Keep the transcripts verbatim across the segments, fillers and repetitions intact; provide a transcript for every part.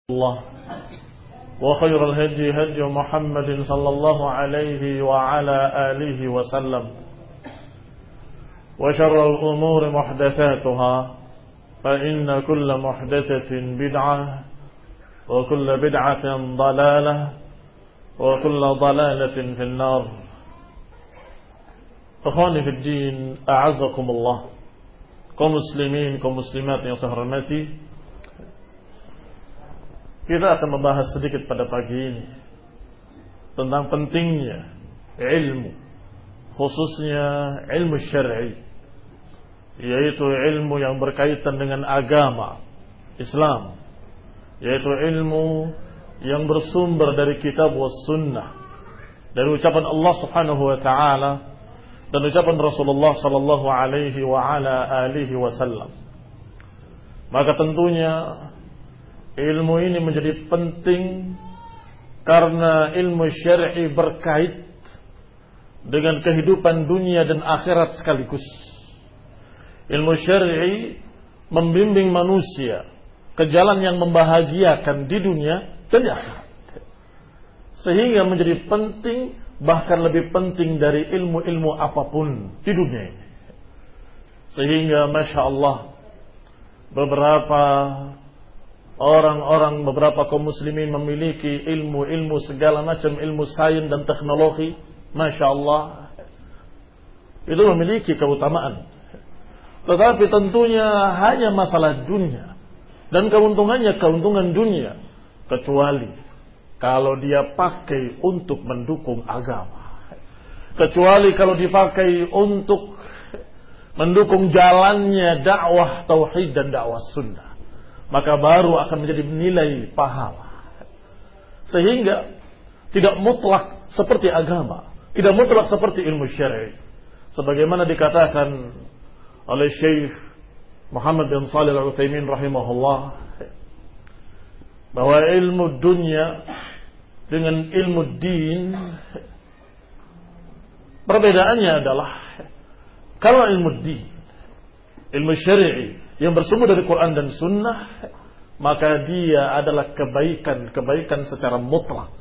الله وخير الهدي هدي محمد صلى الله عليه وعلى آله وسلم وشر الأمور محدثاتها فإن كل محدثة بدعة وكل بدعة ضلالة وكل ضلالة في النار. Ikhwani fi din, a'azzakumullah. Kaum muslimin, kaum muslimat yang saya hormati, kita akan membahas sedikit pada pagi ini tentang pentingnya ilmu, khususnya ilmu syar'i, yaitu ilmu yang berkaitan dengan agama Islam, yaitu ilmu yang bersumber dari kitab was sunnah, dari ucapan Allah Subhanahu wa taala dan ucapan Rasulullah sallallahu alaihi wa ala alihi wasallam. Maka tentunya ilmu ini menjadi penting karena ilmu syar'i berkait dengan kehidupan dunia dan akhirat sekaligus. Ilmu syar'i membimbing manusia ke jalan yang membahagiakan di dunia dan di akhirat. Sehingga menjadi penting, bahkan lebih penting dari ilmu-ilmu apapun di dunia ini. Sehingga Masya Allah, beberapa orang-orang, beberapa kaum muslimin memiliki ilmu-ilmu segala macam, ilmu sains dan teknologi, Masya Allah, itu memiliki keutamaan. Tetapi tentunya hanya masalah dunia, dan keuntungannya keuntungan dunia, kecuali kalau dia pakai untuk mendukung agama, kecuali kalau dipakai untuk mendukung jalannya dakwah tauhid dan dakwah sunnah, maka baru akan menjadi nilai pahala. Sehingga tidak mutlak seperti agama, tidak mutlak seperti ilmu syar'i. Sebagaimana dikatakan oleh Syekh Muhammad bin Shalih Al-Utsaimin rahimahullah, bahwa ilmu dunia dengan ilmu din perbedaannya adalah, kalau ilmu din, ilmu syar'i yang bersumber dari Quran dan Sunnah, maka dia adalah kebaikan-kebaikan secara mutlak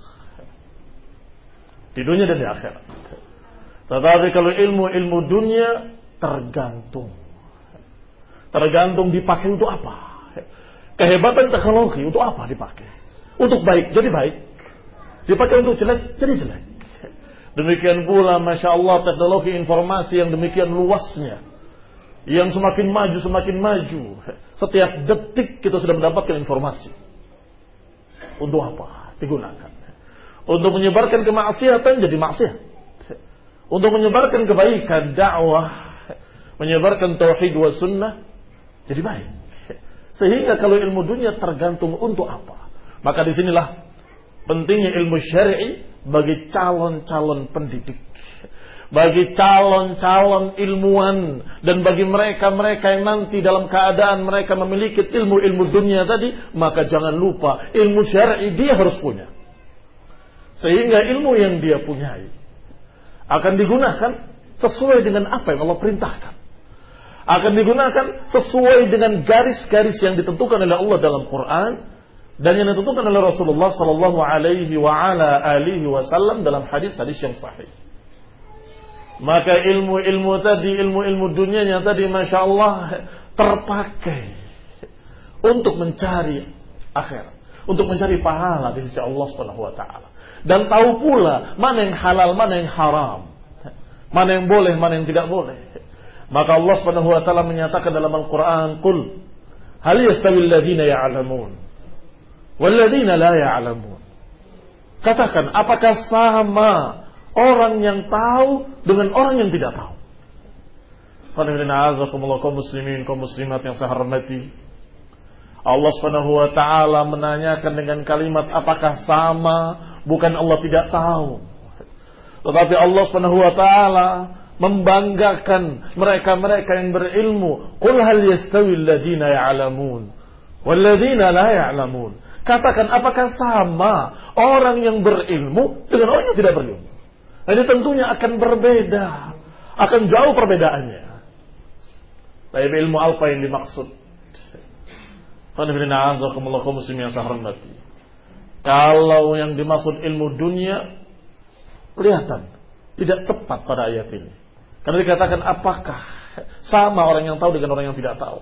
di dunia dan di akhirat. Tetapi kalau ilmu-ilmu dunia tergantung, tergantung dipakai untuk apa. Kehebatan teknologi untuk apa dipakai? Untuk baik jadi baik, dipakai untuk jelek jadi jelek. Demikian pula Masya Allah teknologi informasi yang demikian luasnya, yang semakin maju semakin maju. Setiap detik kita sudah mendapatkan informasi. Untuk apa digunakan? Untuk menyebarkan kemaksiatan jadi maksiat, untuk menyebarkan kebaikan, dakwah, menyebarkan tauhid wa sunnah jadi baik. Sehingga kalau ilmu dunia tergantung untuk apa, maka disinilah pentingnya ilmu syar'i bagi calon-calon pendidik, bagi calon-calon ilmuwan, dan bagi mereka-mereka yang nanti dalam keadaan mereka memiliki ilmu-ilmu dunia tadi, maka jangan lupa ilmu syar'i dia harus punya. Sehingga ilmu yang dia punyai akan digunakan sesuai dengan apa yang Allah perintahkan, akan digunakan sesuai dengan garis-garis yang ditentukan oleh Allah dalam Quran dan yang ditentukan oleh Rasulullah sallallahu alaihi wa ala alihi wasallam dalam hadis-hadis yang sahih. Maka ilmu-ilmu tadi, ilmu-ilmu dunianya tadi, Masya Allah, terpakai untuk mencari akhirat, untuk mencari pahala di sisi Allah Subhanahu wa taala. Dan tahu pula mana yang halal, mana yang haram, mana yang boleh, mana yang tidak boleh. Maka Allah Subhanahu wa taala menyatakan dalam Al-Qur'an, "Qul hal yastawi alladziina ya'lamuun wal ladziina la ya'lamuun." Katakan, apakah sama orang yang tahu dengan orang yang tidak tahu? Kaum muslimin, kaum muslimat yang saya hormati, Allah Subhanahu wa taala menanyakan dengan kalimat apakah sama, bukan Allah tidak tahu. Tetapi Allah Subhanahu wa taala membanggakan mereka-mereka yang berilmu. Qul hal yastawi alladziina ya'lamuun wal ladziina la ya'lamuun. Katakan, apakah sama orang yang berilmu dengan orang yang tidak berilmu? Ini tentunya akan berbeda, akan jauh perbedaannya. Tapi ilmu apa yang dimaksud? Kalau yang dimaksud ilmu dunia kelihatan tidak tepat pada ayat ini. Karena dikatakan apakah sama orang yang tahu dengan orang yang tidak tahu.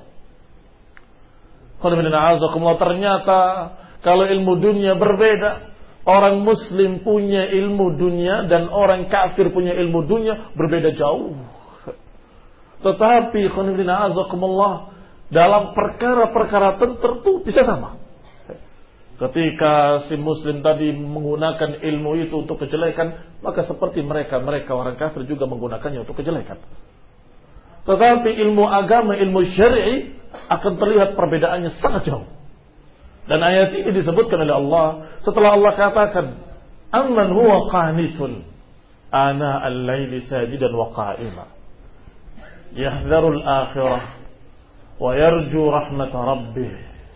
Ternyata kalau ilmu dunia berbeda. Orang muslim punya ilmu dunia dan orang kafir punya ilmu dunia berbeda jauh. Tetapi dalam perkara-perkara tertentu bisa sama. Ketika si muslim tadi menggunakan ilmu itu untuk kejelekan, maka seperti mereka, mereka orang kafir juga menggunakannya untuk kejelekan. Tetapi ilmu agama, ilmu syar'i akan terlihat perbedaannya sangat jauh. Dan ayat ini disebutkan oleh Allah setelah Allah katakan, "Amman huwa qanitun ana al-laili sajidan wa qa'ima yahdharu al-akhirah wa yarju rahmat rabbih."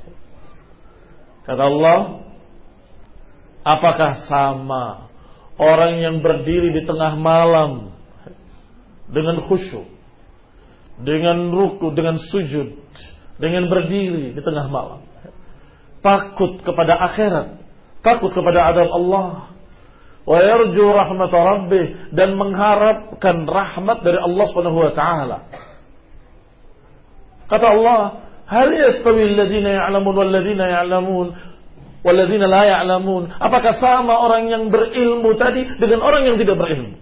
Kata Allah, apakah sama orang yang berdiri di tengah malam dengan khusyuk, dengan ruku, dengan sujud, dengan berdiri di tengah malam, takut kepada akhirat, takut kepada azab Allah, wa yarju rahmat rabbih, dan mengharapkan rahmat dari Allah Subhanahu wa taala. Kata Allah, hal yastawi alladhina ya'lamun wal ladzina ya'lamun wal ladzina la ya'lamun? Apakah sama orang yang berilmu tadi dengan orang yang tidak berilmu?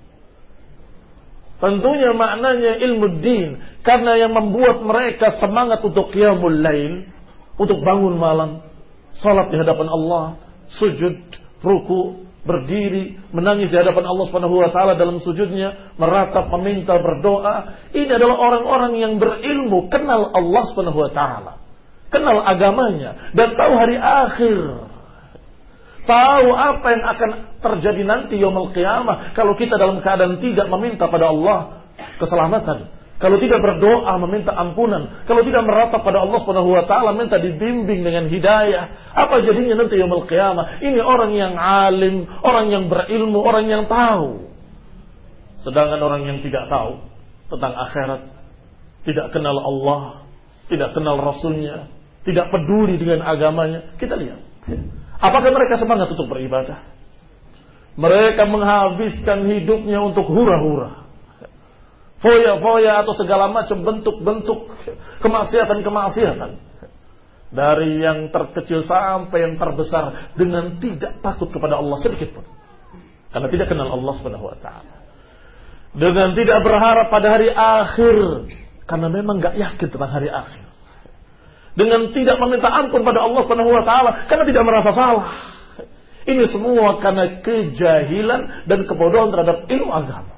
Tentunya maknanya ilmu din, karena yang membuat mereka semangat untuk qiyamul lail, untuk bangun malam, salat di hadapan Allah, sujud, ruku, berdiri, menangis di hadapan Allah Subhanahu wa taala dalam sujudnya, meratap, meminta, berdoa. Ini adalah orang-orang yang berilmu, kenal Allah Subhanahu wa taala, kenal agamanya, dan tahu hari akhir. Tahu apa yang akan terjadi nanti yaumul qiyamah kalau kita dalam keadaan tidak meminta pada Allah keselamatan. Kalau tidak berdoa meminta ampunan, kalau tidak meratap pada Allah Subhanahu wa taala minta dibimbing dengan hidayah, apa jadinya nanti yaumul qiyamah? Ini orang yang alim, orang yang berilmu, orang yang tahu. Sedangkan orang yang tidak tahu tentang akhirat, tidak kenal Allah, tidak kenal Rasulnya, tidak peduli dengan agamanya, kita lihat. Apakah mereka semangat untuk beribadah? Mereka menghabiskan hidupnya untuk hura-hura, foya-foya atau segala macam bentuk-bentuk kemaksiatan-kemaksiatan, dari yang terkecil sampai yang terbesar, dengan tidak takut kepada Allah sedikit pun, karena tidak kenal Allah Subhanahu wa taala. Dengan tidak berharap pada hari akhir, karena memang gak yakin tentang hari akhir. Dengan tidak meminta ampun pada Allah Subhanahu wa taala karena tidak merasa salah. Ini semua karena kejahilan dan kebodohan terhadap ilmu agama.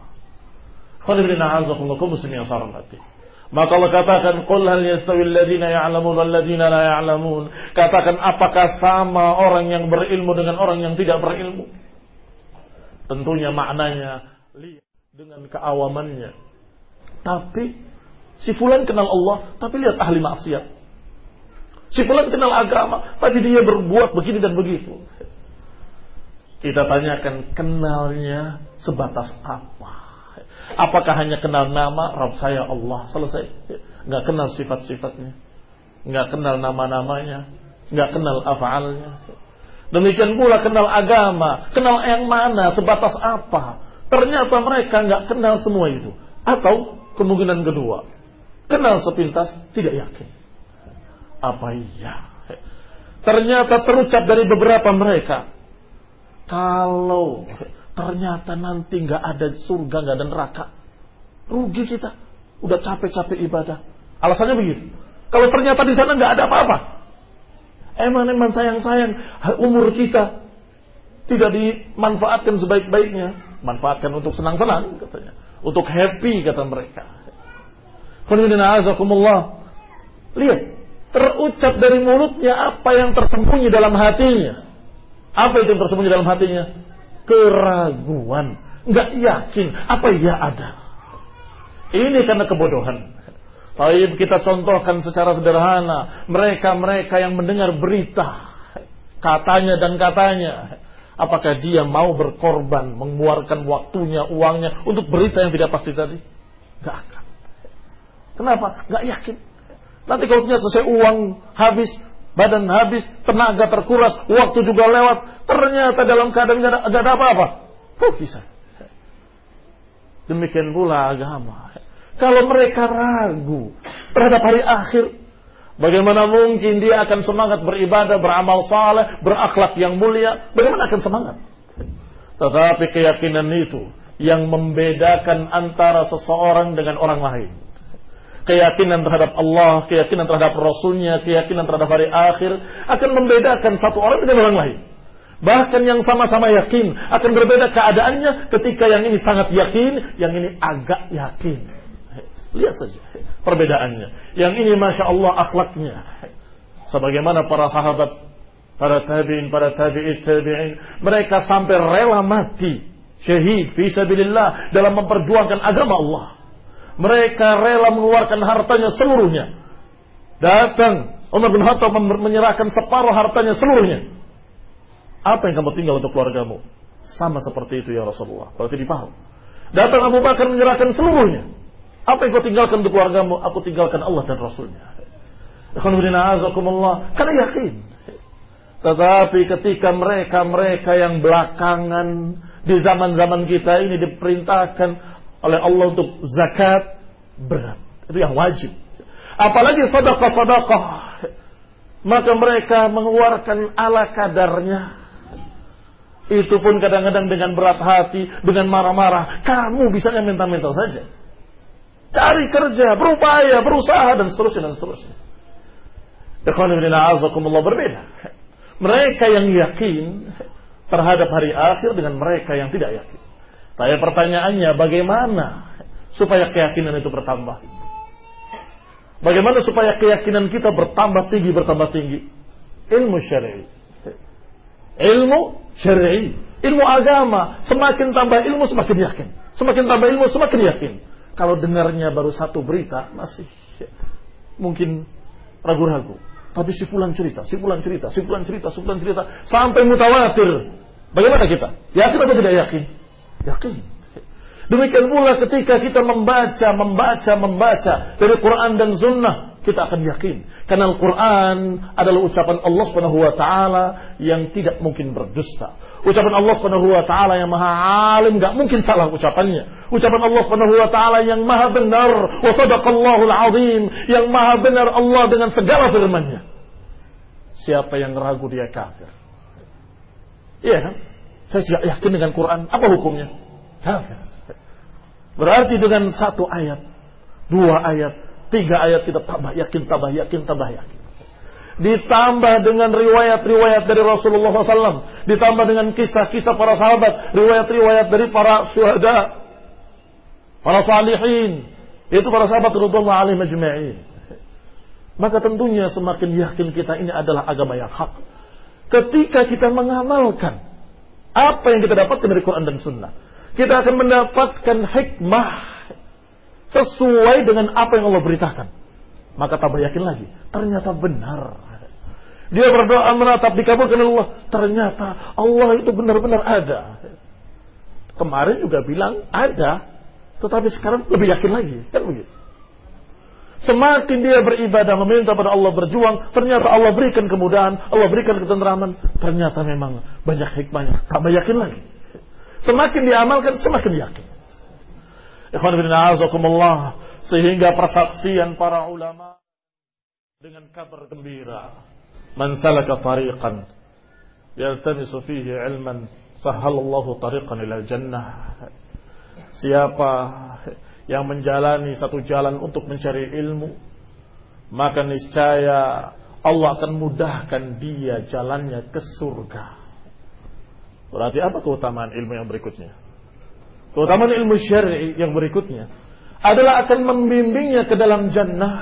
Maka Allah katakan, qul hal yastawil ladzina ya'lamun wal ladzina la ya'lamun? Katakan, apakah sama orang yang berilmu dengan orang yang tidak berilmu? Tentunya maknanya lihat dengan keawamannya. Tapi si fulan kenal Allah, tapi lihat ahli maksiat. Si fulan kenal agama, tapi dia berbuat begini dan begitu. Kita tanyakan, kenalnya sebatas apa? Apakah hanya kenal nama, Rabb saya Allah, selesai? Nggak kenal sifat-sifatnya, nggak kenal nama-namanya, nggak kenal af'alnya. Demikian pula kenal agama, kenal yang mana, sebatas apa? Ternyata mereka nggak kenal semua itu. Atau kemungkinan kedua, kenal sepintas, tidak yakin. Apa iya? Ternyata terucap dari beberapa mereka, kalau ternyata nanti nggak ada surga, nggak ada neraka, rugi kita. Udah capek-capek ibadah. Alasannya begitu. Kalau ternyata di sana nggak ada apa-apa, emang-emang sayang-sayang umur kita tidak dimanfaatkan sebaik-baiknya. Manfaatkan untuk senang-senang katanya, untuk happy kata mereka. Lihat, terucap dari mulutnya apa yang tersembunyi dalam hatinya. Apa itu yang tersembunyi dalam hatinya? Keraguan, nggak yakin apa ya ada. Ini karena kebodohan. Baik, kita contohkan secara sederhana, mereka-mereka yang mendengar berita katanya dan katanya, apakah dia mau berkorban, mengeluarkan waktunya, uangnya untuk berita yang tidak pasti tadi? Nggak akan. Kenapa? Nggak yakin. Nanti kalau punya selesai uang habis, badan habis, tenaga terkuras, waktu juga lewat, ternyata dalam keadaan gak ada, gak ada apa-apa. Oh, bisa. Demikian pula agama. Kalau mereka ragu terhadap hari akhir, bagaimana mungkin dia akan semangat beribadah, beramal saleh, berakhlak yang mulia? Bagaimana akan semangat? Tetapi keyakinan itu yang membedakan antara seseorang dengan orang lain. Keyakinan terhadap Allah, keyakinan terhadap Rasulnya, keyakinan terhadap hari akhir akan membedakan satu orang dengan orang lain. Bahkan yang sama-sama yakin akan berbeda keadaannya ketika yang ini sangat yakin, yang ini agak yakin. Lihat saja perbedaannya. Yang ini Masya Allah akhlaknya. Sebagaimana para sahabat, para tabi'in, para tabi'it tabi'in, mereka sampai rela mati syahid fi sabilillah dalam memperjuangkan agama Allah. Mereka rela mengeluarkan hartanya seluruhnya. Datang Umar bin Khattab menyerahkan separuh hartanya seluruhnya. Apa yang kamu tinggal untuk keluargamu? Sama seperti itu ya Rasulullah. Berarti diparuh. Datang Abu Bakar menyerahkan seluruhnya. Apa yang kau tinggalkan untuk keluargamu? Aku tinggalkan Allah dan Rasulnya. Karena yakin. Tetapi ketika mereka-mereka yang belakangan di zaman-zaman kita ini diperintahkan oleh Allah untuk zakat, berat. Itu yang wajib. Apalagi sedekah-sedekah. Maka mereka mengeluarkan ala kadarnya. Itu pun kadang-kadang dengan berat hati, dengan marah-marah. Kamu bisa minta-minta saja. Cari kerja, berupaya, berusaha, dan seterusnya, dan seterusnya. Ikhwan ibn a'azakumullah berbeda. Mereka yang yakin terhadap hari akhir dengan mereka yang tidak yakin. Tapi pertanyaannya, bagaimana supaya keyakinan itu bertambah? Bagaimana supaya keyakinan kita bertambah tinggi, bertambah tinggi? Ilmu syar'i. Ilmu syar'i. Ilmu agama. Semakin tambah ilmu, semakin yakin. Semakin tambah ilmu, semakin yakin. Kalau dengarnya baru satu berita, masih mungkin ragu-ragu. Tapi si fulan cerita, si fulan cerita, si fulan cerita, si fulan cerita. Sampai mutawatir. Bagaimana kita? Yakin atau tidak yakin? Yakin. Demikian pula ketika kita membaca, membaca, membaca dari Quran dan Sunnah, kita akan yakin. Karena Al-Quran adalah ucapan Allah Subhanahu Wa Taala yang tidak mungkin berdusta. Ucapan Allah Subhanahu Wa Taala yang maha alim, gak mungkin salah ucapannya. Ucapan Allah Subhanahu Wa Taala yang maha benar, wa sadaqallahul azim, yang maha benar Allah dengan segala firman-Nya. Siapa yang ragu dia kafir. Iya kan? Saya tidak yakin dengan Quran. Apa hukumnya? Kafir. Berarti dengan satu ayat, dua ayat, tiga ayat kita tambah yakin, tambah yakin, tambah yakin. Ditambah dengan riwayat-riwayat dari Rasulullah shallallahu alaihi wasallam, ditambah dengan kisah-kisah para sahabat, riwayat-riwayat dari para syuhada, para salihin, itu para sahabat radhiyallahu alaihim ajma'in. Maka tentunya semakin yakin kita ini adalah agama yang hak. Ketika kita mengamalkan apa yang kita dapatkan dari Quran dan Sunnah, kita akan mendapatkan hikmah sesuai dengan apa yang Allah beritakan. Maka tambah yakin lagi. Ternyata benar. Dia berdoa menatap dikabulkan Allah. Ternyata Allah itu benar-benar ada. Kemarin juga bilang ada. Tetapi sekarang lebih yakin lagi. Kan begitu. Semakin dia beribadah, meminta pada Allah, berjuang, ternyata Allah berikan kemudahan, Allah berikan ketenteraman. Ternyata memang banyak hikmahnya. Tambah yakin lagi. Semakin diamalkan, semakin yakin. Ikhwan fillah a'azakumullah, sehingga persaksian para ulama dengan kabar gembira, man salaka tariqan yaltamisu fihi ilman sahhalallahu tariqan ila jannah. Siapa yang menjalani satu jalan untuk mencari ilmu, maka niscaya Allah akan mudahkan dia jalannya ke surga. Berarti apa keutamaan ilmu yang berikutnya? Keutamaan ilmu syar'i yang berikutnya adalah akan membimbingnya ke dalam jannah.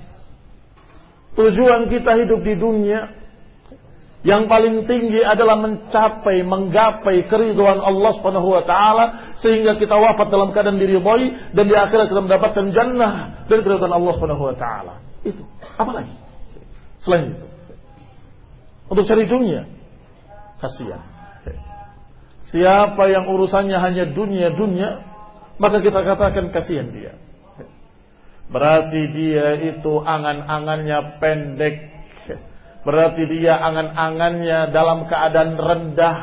Tujuan kita hidup di dunia yang paling tinggi adalah mencapai, menggapai keridhaan Allah Subhanahu wa taala sehingga kita wafat dalam keadaan diridhai dan di akhirat kita mendapatkan jannah dan keridhaan Allah Subhanahu wa taala. Itu. Apa lagi? Selain itu. Untuk cari dunia, kasihan. Siapa yang urusannya hanya dunia-dunia, maka kita katakan kasihan dia. Berarti dia itu angan-angannya pendek, berarti dia angan-angannya dalam keadaan rendah.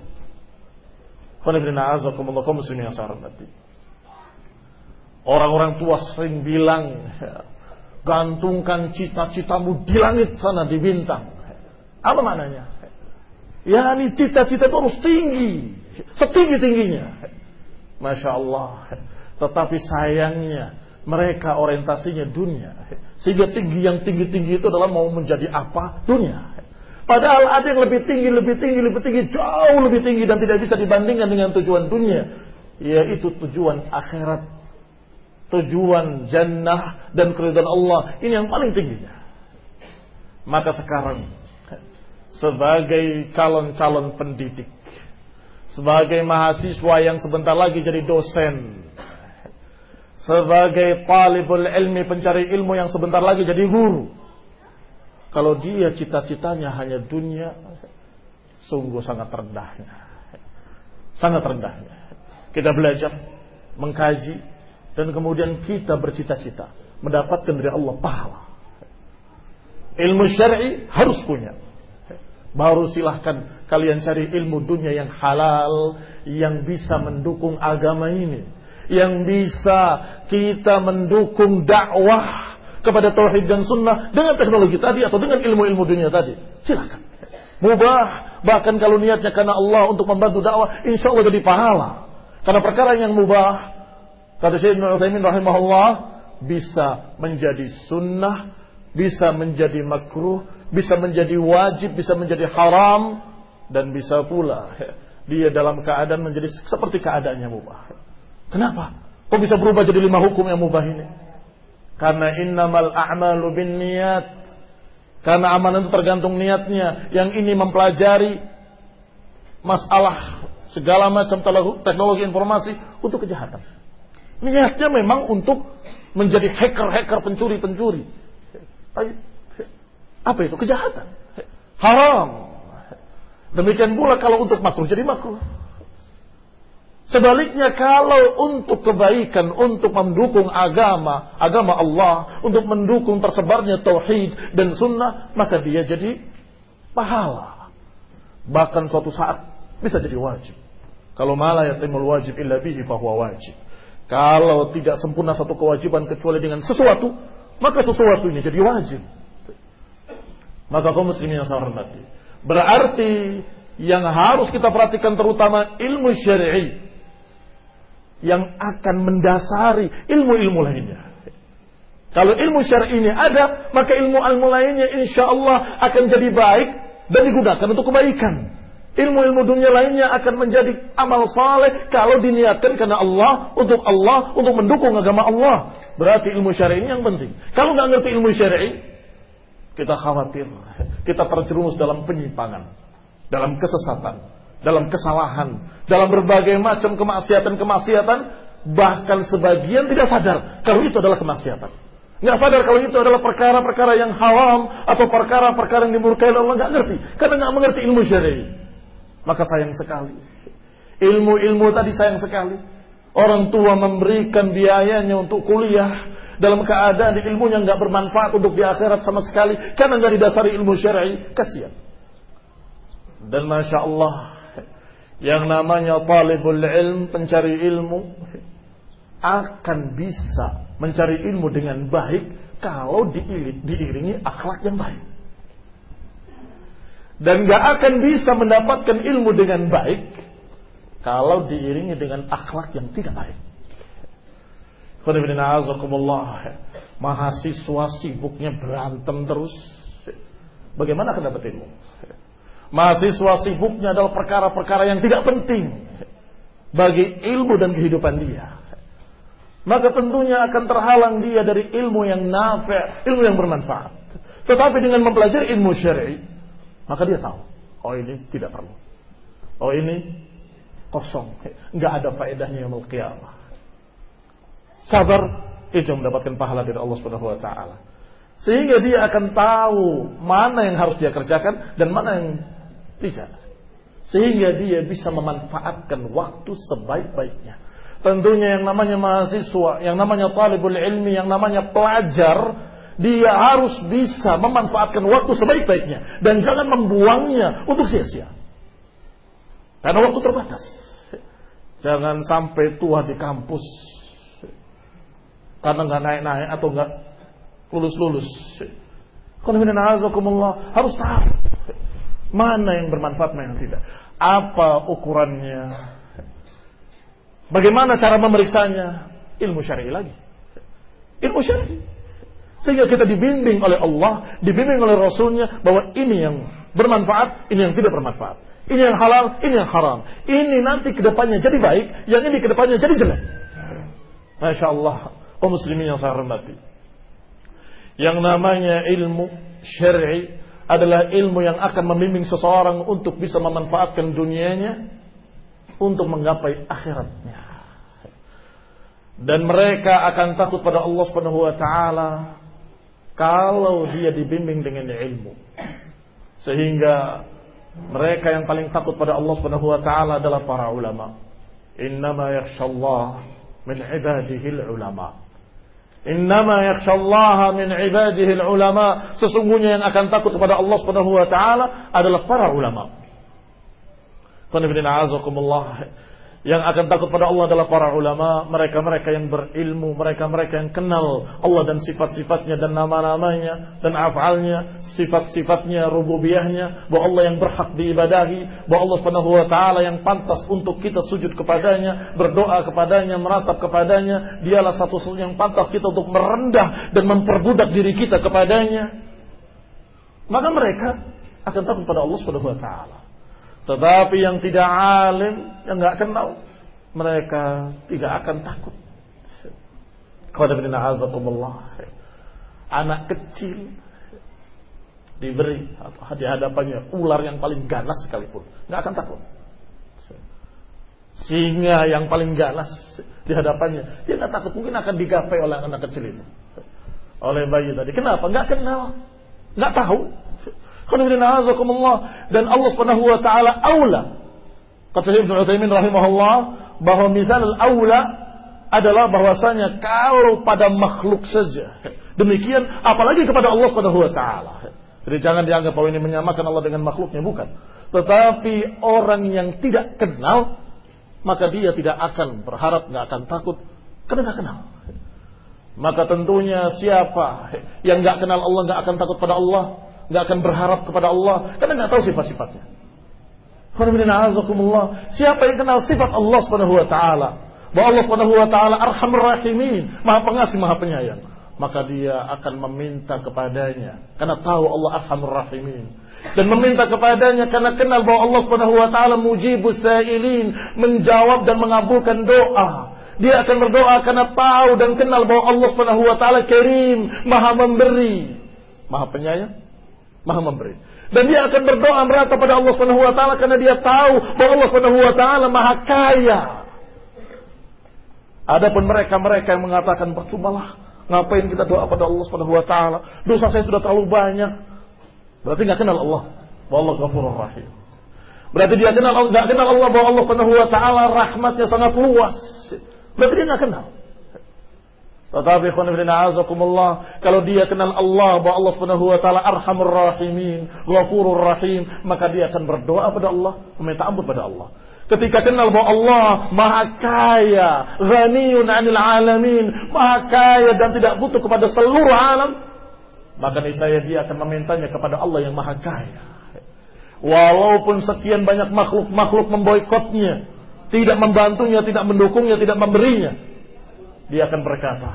Orang-orang tua sering bilang, gantungkan cita-citamu di langit sana, di bintang. Apa maknanya? Ya, ini cita-cita itu harus tinggi, setinggi-tingginya. Masya Allah. Tetapi sayangnya mereka orientasinya dunia, sehingga tinggi yang tinggi-tinggi itu adalah mau menjadi apa? Dunia. Padahal ada yang lebih tinggi, lebih tinggi, lebih tinggi, jauh lebih tinggi dan tidak bisa dibandingkan dengan tujuan dunia, yaitu tujuan akhirat, tujuan jannah dan keridhaan Allah. Ini yang paling tingginya. Maka sekarang sebagai calon-calon pendidik, sebagai mahasiswa yang sebentar lagi jadi dosen, sebagai talibul ilmi, pencari ilmu yang sebentar lagi jadi guru, kalau dia cita-citanya hanya dunia, sungguh sangat rendahnya. Sangat rendahnya. Kita belajar, mengkaji, dan kemudian kita bercita-cita mendapatkan dari Allah pahala. Ilmu syar'i harus punya. Baru silahkan kalian cari ilmu dunia yang halal, yang bisa mendukung agama ini, yang bisa kita mendukung dakwah kepada tauhid dan sunnah dengan teknologi tadi atau dengan ilmu-ilmu dunia tadi. Silakan. Mubah, bahkan kalau niatnya karena Allah untuk membantu dakwah, insya Allah jadi pahala. Karena perkara yang mubah, kata Syekh Ibnu Utsaimin rahimahullah, bisa menjadi sunnah, bisa menjadi makruh, bisa menjadi wajib, bisa menjadi haram, dan bisa pula dia dalam keadaan menjadi seperti keadaannya mubah. Kenapa? Kok bisa berubah jadi lima hukum yang mubah ini? Karena innamal a'malu binniyat. Karena amalan itu tergantung niatnya. Yang ini mempelajari masalah segala macam teknologi informasi untuk kejahatan. Niatnya memang untuk menjadi hacker-hacker, pencuri-pencuri. Apa itu? Kejahatan. Haram. Demikian pula kalau untuk makruh jadi makruh. Sebaliknya kalau untuk kebaikan, untuk mendukung agama, agama Allah, untuk mendukung tersebarnya tauhid dan sunnah, maka dia jadi pahala. Bahkan suatu saat bisa jadi wajib. Kalau ma la yatimul wajib illa bihi fahuwa wajib. Kalau tidak sempurna satu kewajiban kecuali dengan sesuatu, maka sesuatu ini jadi wajib. Maka kaum muslimin yang saya hormati, berarti yang harus kita perhatikan terutama ilmu syar'i yang akan mendasari ilmu-ilmu lainnya. Kalau ilmu syar'i ini ada, maka ilmu-ilmu lainnya insya Allah akan jadi baik dan digunakan untuk kebaikan. Ilmu-ilmu dunia lainnya akan menjadi amal saleh kalau diniatkan karena Allah, untuk Allah, untuk mendukung agama Allah. Berarti ilmu syar'i ini yang penting. Kalau nggak ngerti ilmu syar'i, kita khawatir, kita terjerumus dalam penyimpangan, dalam kesesatan, dalam kesalahan, dalam berbagai macam kemaksiatan-kemaksiatan, bahkan sebagian tidak sadar kalau itu adalah kemaksiatan. Nggak sadar kalau itu adalah perkara-perkara yang haram atau perkara-perkara yang dimurkai Allah, nggak ngerti karena nggak mengerti ilmu syar'i. Maka sayang sekali, ilmu-ilmu tadi sayang sekali. Orang tua memberikan biayanya untuk kuliah dalam keadaan ilmunya nggak bermanfaat untuk di akhirat sama sekali karena nggak didasari ilmu syar'i. Kasihan. Dan masya Allah, yang namanya talibul ilm, pencari ilmu, akan bisa mencari ilmu dengan baik kalau diiringi akhlak yang baik. Dan gak akan bisa mendapatkan ilmu dengan baik kalau diiringi dengan akhlak yang tidak baik. Mahasiswa sibuknya berantem terus, bagaimana akan dapat ilmu? Mahasiswa sibuknya adalah perkara-perkara yang tidak penting bagi ilmu dan kehidupan dia. Maka tentunya akan terhalang dia dari ilmu yang nafi', ilmu yang bermanfaat. Tetapi dengan mempelajari ilmu syar'i, maka dia tahu, oh ini tidak perlu. Oh ini kosong, enggak ada faedahnya yaumul qiyamah. Sabar, itu yang mendapatkan pahala dari Allah Subhanahu wa taala. Sehingga dia akan tahu mana yang harus dia kerjakan dan mana yang tidak. Sehingga dia bisa memanfaatkan waktu sebaik-baiknya. Tentunya yang namanya mahasiswa, yang namanya talibul ilmi, yang namanya pelajar, Dia harus bisa memanfaatkan waktu sebaik-baiknya dan jangan membuangnya untuk sia-sia. Karena waktu terbatas. Jangan sampai tua di kampus karena nggak naik-naik atau nggak lulus-lulus. Harus tahu mana yang bermanfaat, mana yang tidak. Apa ukurannya? Bagaimana cara memeriksanya? Ilmu syar'i lagi. Ilmu syar'i. Sehingga kita dibimbing oleh Allah, dibimbing oleh Rasulnya bahwa ini yang bermanfaat, ini yang tidak bermanfaat. Ini yang halal, ini yang haram. Ini nanti kedepannya jadi baik, yang ini kedepannya jadi jelek. Masya Allah, kaum muslimin yang saya hormati. Yang namanya ilmu syar'i adalah ilmu yang akan membimbing seseorang untuk bisa memanfaatkan dunianya untuk menggapai akhiratnya. Dan mereka akan takut pada Allah Subhanahu wa taala kalau dia dibimbing dengan ilmu. Sehingga mereka yang paling takut pada Allah Subhanahu wa taala adalah para ulama. Innama yakhshallah min ibadihi ulama. Innama yakhshallah min ibadihi ulama. Sesungguhnya yang akan takut kepada Allah Subhanahu wa taala adalah para ulama. Qanifidina azakumullah. Yang akan takut pada Allah adalah para ulama, mereka-mereka yang berilmu, mereka-mereka yang kenal Allah dan sifat-sifatnya dan nama-namanya dan af'alnya, sifat-sifatnya, rububiyahnya, bahwa Allah yang berhak diibadahi, bahwa Allah Subhanahu wa taala yang pantas untuk kita sujud kepadanya, berdoa kepadanya, meratap kepadanya, dialah satu-satunya yang pantas kita untuk merendah dan memperbudak diri kita kepadanya. Maka mereka akan takut pada Allah Subhanahu wa taala. Tetapi yang tidak alim, yang enggak kenal, mereka tidak akan takut. Qadabina azakumullah. Anak kecil diberi atau di hadapannya ular yang paling ganas sekalipun, enggak akan takut. Singa yang paling ganas di hadapannya, dia enggak takut, mungkin akan digapai oleh anak kecil itu. Oleh bayi tadi. Kenapa? Enggak kenal. Enggak tahu. Dan Allah Subhanahu wa taala aula. Kata Ibnu Utsaimin rahimahullah bahwa misal al-aula adalah bahwasanya kalau pada makhluk saja demikian, apalagi kepada Allah Subhanahu wa taala. Jadi jangan dianggap bahwa ini menyamakan Allah dengan makhluknya, bukan. Tetapi orang yang tidak kenal, maka dia tidak akan berharap, enggak akan takut karena enggak kenal. Maka tentunya siapa yang enggak kenal Allah enggak akan takut pada Allah, enggak akan berharap kepada Allah karena enggak tahu sifat-sifatnya. Siapa yang kenal sifat Allah Subhanahu wa taala, bahwa Allah Subhanahu wa taala Arhamur Rahimin, Maha Pengasih, Maha Penyayang, maka dia akan meminta kepadanya karena tahu Allah Arhamur Rahimin, dan meminta kepadanya karena kenal bahwa Allah Subhanahu wa taala Mujibus Sa'ilin, menjawab dan mengabulkan doa. Dia akan berdoa karena tahu dan kenal bahwa Allah Subhanahu wa taala Karim, Maha Memberi, Maha Penyayang, Maha Memberi. Dan dia akan berdoa merata pada Allah Subhanahu wa taala karena dia tahu bahwa Allah Subhanahu wa taala Maha Kaya. Adapun mereka-mereka yang mengatakan percumalah, ngapain kita doa pada Allah Subhanahu wa taala? Dosa saya sudah terlalu banyak. Berarti enggak kenal Allah, bahwa Allah Ghafurur Rahim. Berarti dia kenal enggak kenal Allah bahwa Allah Subhanahu wa taala rahmatnya sangat luas. Berarti dia enggak kenal. Tetapi khonibina azakumullah, kalau dia kenal Allah bahwa Allah Subhanahu wa taala Arhamur Rahimin, Ghafurur Rahim, maka dia akan berdoa pada Allah, meminta ampun pada Allah. Ketika kenal bahwa Allah Maha Kaya, Ghaniyun 'anil 'alamin, Maha Kaya dan tidak butuh kepada seluruh alam, maka niscaya dia akan memintanya kepada Allah yang Maha Kaya. Walaupun sekian banyak makhluk-makhluk memboikotnya, tidak membantunya, tidak mendukungnya, tidak memberinya, dia akan berkata,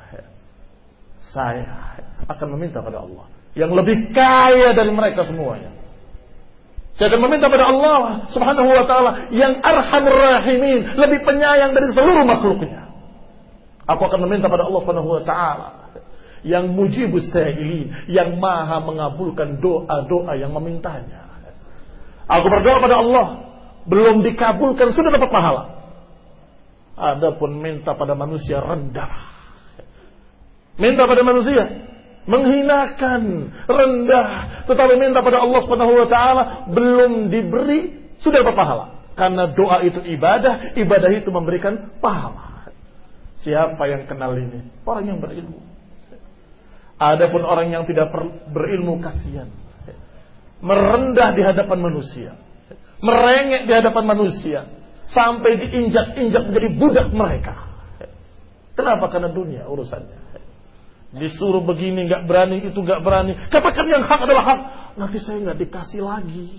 saya akan meminta pada Allah yang lebih kaya dari mereka semuanya. Saya akan meminta pada Allah Subhanahu wa taala yang Arhamur Rahimin, lebih penyayang dari seluruh makhluknya. Aku akan meminta pada Allah Subhanahu wa taala yang Mujibus Sa'ilin, yang Maha mengabulkan doa-doa yang memintanya. Aku berdoa pada Allah, belum dikabulkan sudah dapat pahala. Adapun minta pada manusia rendah, minta pada manusia menghinakan, rendah, tetapi minta pada Allah Subhanahu wa taala belum diberi sudah dapat pahala. Karena doa itu ibadah, ibadah itu memberikan pahala. Siapa yang kenal ini? Orang yang berilmu. Adapun orang yang tidak berilmu, kasihan, merendah di hadapan manusia, merengek di hadapan manusia, sampai diinjak-injak menjadi budak mereka. Kenapa? Karena dunia urusannya. Disuruh begini nggak berani, itu nggak berani. Katakan yang hak adalah hak. Nanti saya nggak dikasih lagi.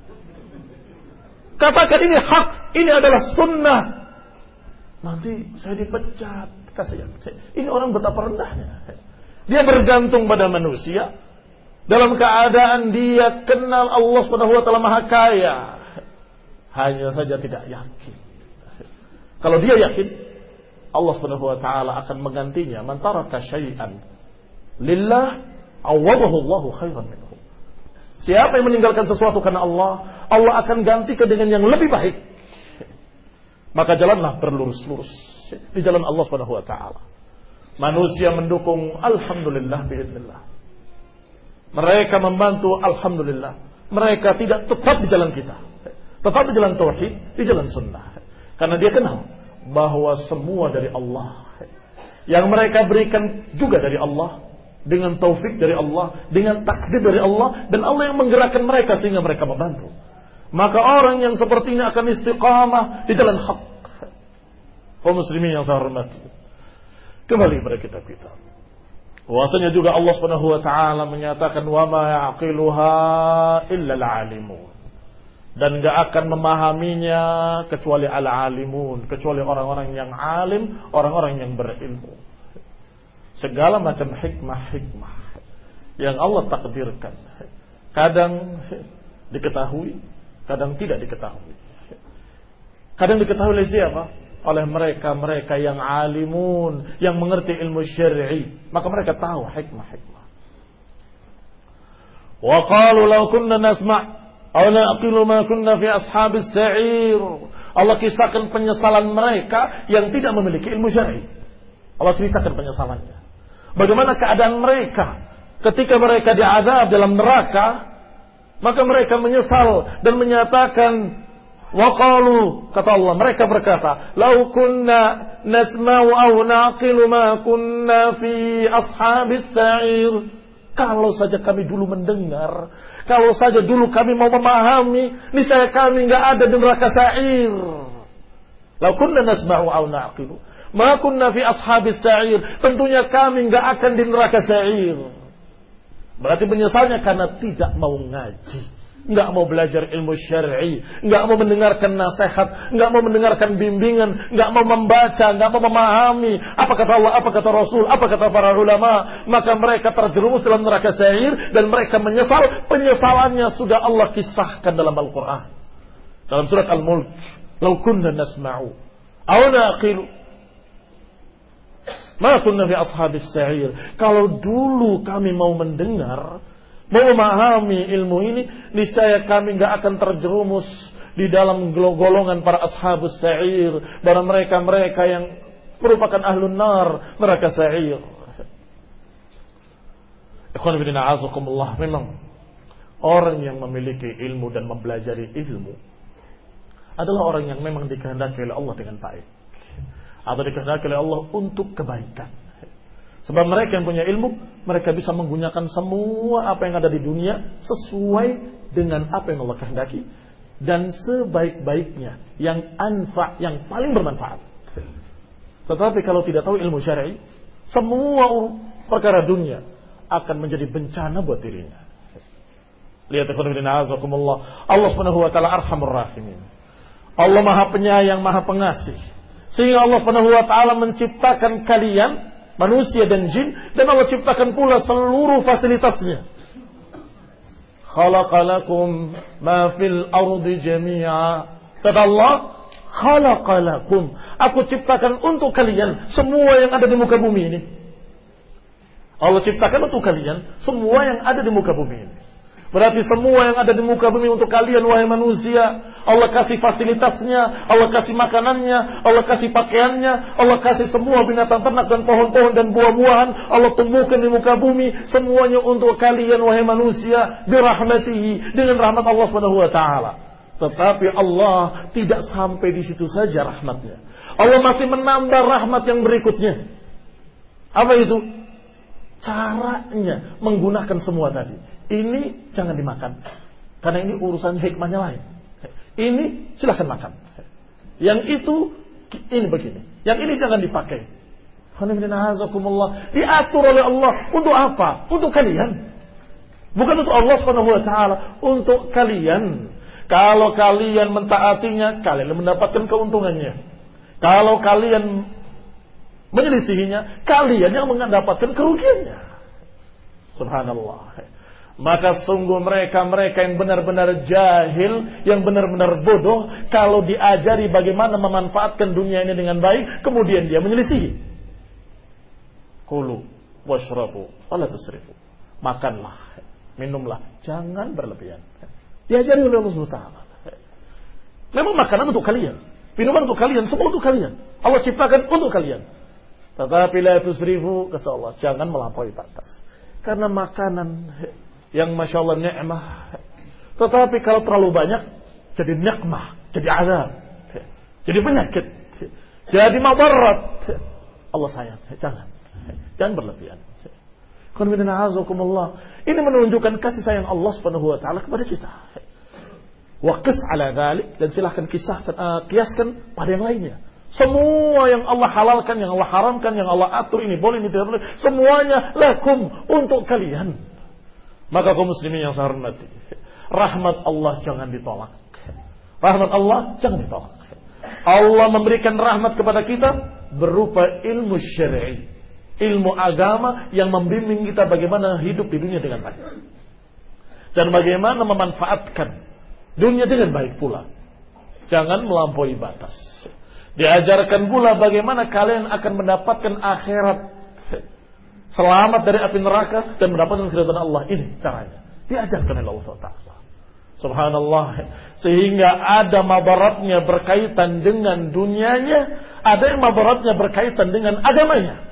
Katakan ini hak, ini adalah sunnah. Nanti saya dipecat. Kasihan. Ini orang betapa rendahnya. Dia bergantung pada manusia dalam keadaan dia kenal Allah Subhanahu wa taala Maha Kaya. Hanya saja tidak yakin. Kalau dia yakin, Allah Subhanahu wa taala akan menggantinya. Man taraka syai'an lillah awadahu Allahu khairan minhu. Siapa yang meninggalkan sesuatu karena Allah, Allah akan gantikan dengan yang lebih baik. Maka jalanlah berlurus-lurus di jalan Allah Subhanahu wa taala. Manusia mendukung, alhamdulillah biidznillah. Mereka membantu, alhamdulillah. Mereka tidak tetap di jalan kita, tetap di jalan tauhid, di jalan sunnah. Karena dia kenal bahwa semua dari Allah. Yang mereka berikan juga dari Allah, dengan taufik dari Allah, dengan takdir dari Allah, dan Allah yang menggerakkan mereka sehingga mereka membantu. Maka orang yang seperti ini akan istiqamah di jalan hak. Kaum muslimin yang saya hormati, kembali kepada kitab kita. Bahwasanya juga Allah Subhanahu wa taala menyatakan wa ma yaqiluha illa al-alimun. Dan gak akan memahaminya kecuali al-alimun, kecuali orang-orang yang alim, orang-orang yang berilmu. Segala macam hikmah-hikmah yang Allah takdirkan, kadang diketahui, kadang tidak diketahui. Kadang diketahui oleh siapa? Oleh mereka-mereka yang alimun, yang mengerti ilmu syar'i. Maka mereka tahu hikmah-hikmah. Wa qalu law kunna nasma' aw naqilu ma kunna fi ashabis sa'ir. Allah kisahkan penyesalan mereka yang tidak memiliki ilmu syar'i. Allah ceritakan penyesalannya. Bagaimana keadaan mereka ketika mereka diazab dalam neraka, maka mereka menyesal dan menyatakan wa qalu, kata Allah, mereka berkata, "Lau kunna nasma'u aw naqilu ma kunna fi ashabis sa'ir." Kalau saja kami dulu mendengar, kalau saja dulu kami mau memahami, niscaya kami enggak ada di neraka sa'ir. Lau kunna nasma'u aw naqilu ma kunna fi ashabis sa'ir. Tentunya kami enggak akan di neraka sa'ir. Berarti penyesalnya karena tidak mau ngaji, enggak mau belajar ilmu syar'i, enggak mau mendengarkan nasihat, enggak mau mendengarkan bimbingan, enggak mau membaca, enggak mau memahami apa kata Allah, apa kata Rasul, apa kata para ulama. Maka mereka terjerumus dalam neraka sa'ir dan mereka menyesal. Penyesalannya sudah Allah kisahkan dalam Al-Quran, dalam surat Al-Mulk. Lau kunna nasma'u aw naqilu ma kunna fi ashabis sa'ir. Kalau dulu kami mau mendengar, mau memahami ilmu ini, niscaya kami enggak akan terjerumus di dalam golongan para ashabus sa'ir, para mereka-mereka yang merupakan ahlun nar, neraka sa'ir. Ikhwan fillah a'azakumullah, memang orang yang memiliki ilmu dan mempelajari ilmu adalah orang yang memang dikehendaki oleh Allah dengan baik, atau dikehendaki oleh Allah untuk kebaikan. Sebab mereka yang punya ilmu, mereka bisa menggunakan semua apa yang ada di dunia sesuai dengan apa yang Allah kehendaki dan sebaik-baiknya, yang anfa, yang paling bermanfaat. Tetapi kalau tidak tahu ilmu syar'i, semua perkara dunia akan menjadi bencana buat dirinya. Lihat azakumullah, Allah Subhanahu wa taala Arhamur Rahimin. Allah Maha Penyayang, Maha Pengasih. Sehingga Allah Subhanahu wa taala menciptakan kalian, manusia dan jin, dan Allah ciptakan pula seluruh fasilitasnya. Khalaqalakum ma fil ardi jami'a. Kata Allah, khalaqalakum, aku ciptakan untuk kalian semua yang ada di muka bumi ini. Allah ciptakan untuk kalian semua yang ada di muka bumi ini. Berarti semua yang ada di muka bumi untuk kalian, wahai manusia. Allah kasih fasilitasnya, Allah kasih makanannya, Allah kasih pakaiannya, Allah kasih semua binatang ternak dan pohon-pohon dan buah-buahan. Allah tumbuhkan di muka bumi, semuanya untuk kalian, wahai manusia, birahmatihi, dengan rahmat Allah Subhanahu wa taala. Tetapi Allah tidak sampai di situ saja rahmatnya. Allah masih menambah rahmat yang berikutnya. Apa itu? caranya menggunakan semua tadi. Ini jangan dimakan, karena ini urusan hikmahnya lain. Ini silahkan makan. Yang itu ini begini. Yang ini jangan dipakai. Diatur oleh Allah untuk apa? Untuk kalian. Bukan untuk Allah Subhanahu wa taala, untuk kalian. Kalau kalian mentaatinya, kalian mendapatkan keuntungannya. Kalau kalian menyelisihinya, kalian yang mendapatkan kerugiannya. Subhanallah. Maka sungguh mereka-mereka yang benar-benar jahil, yang benar-benar bodoh, kalau diajari bagaimana memanfaatkan dunia ini dengan baik, kemudian dia menyelisihi. Kulu washrabu wala tusrifu. Makanlah, minumlah, jangan berlebihan. Diajari oleh Allah Subhanahu wa taala. Memang makanan untuk kalian, minuman untuk kalian, semua untuk kalian. Allah ciptakan untuk kalian. Tetapi la tusrifu, kata Allah, jangan melampaui batas. Karena makanan yang Masya Allah ni'mah, tetapi kalau terlalu banyak jadi nikmah, jadi azab, jadi penyakit, jadi madarat. Allah sayang, jangan jangan berlebihan. Ini menunjukkan kasih sayang Allah Subhanahu wa taala kepada kita. Waqis ala dzalik, dan silahkan kisahkan, uh, kiaskan pada yang lainnya. Semua yang Allah halalkan, yang Allah haramkan, yang Allah atur, ini boleh, ini tidak boleh, semuanya lakum, untuk kalian. Maka kaum muslimin yang saya hormati, rahmat Allah jangan ditolak. Rahmat Allah jangan ditolak. Allah memberikan rahmat kepada kita berupa ilmu syar'i, ilmu agama yang membimbing kita bagaimana hidup di dunia dengan baik dan bagaimana memanfaatkan dunia dengan baik pula. Jangan melampaui batas. Diajarkan pula bagaimana kalian akan mendapatkan akhirat, selamat dari api neraka dan mendapatkan keridhaan Allah. Ini caranya. Diajarkan oleh Allah Taala. Subhanallah. Sehingga ada madaratnya berkaitan dengan dunianya, ada yang madaratnya berkaitan dengan agamanya.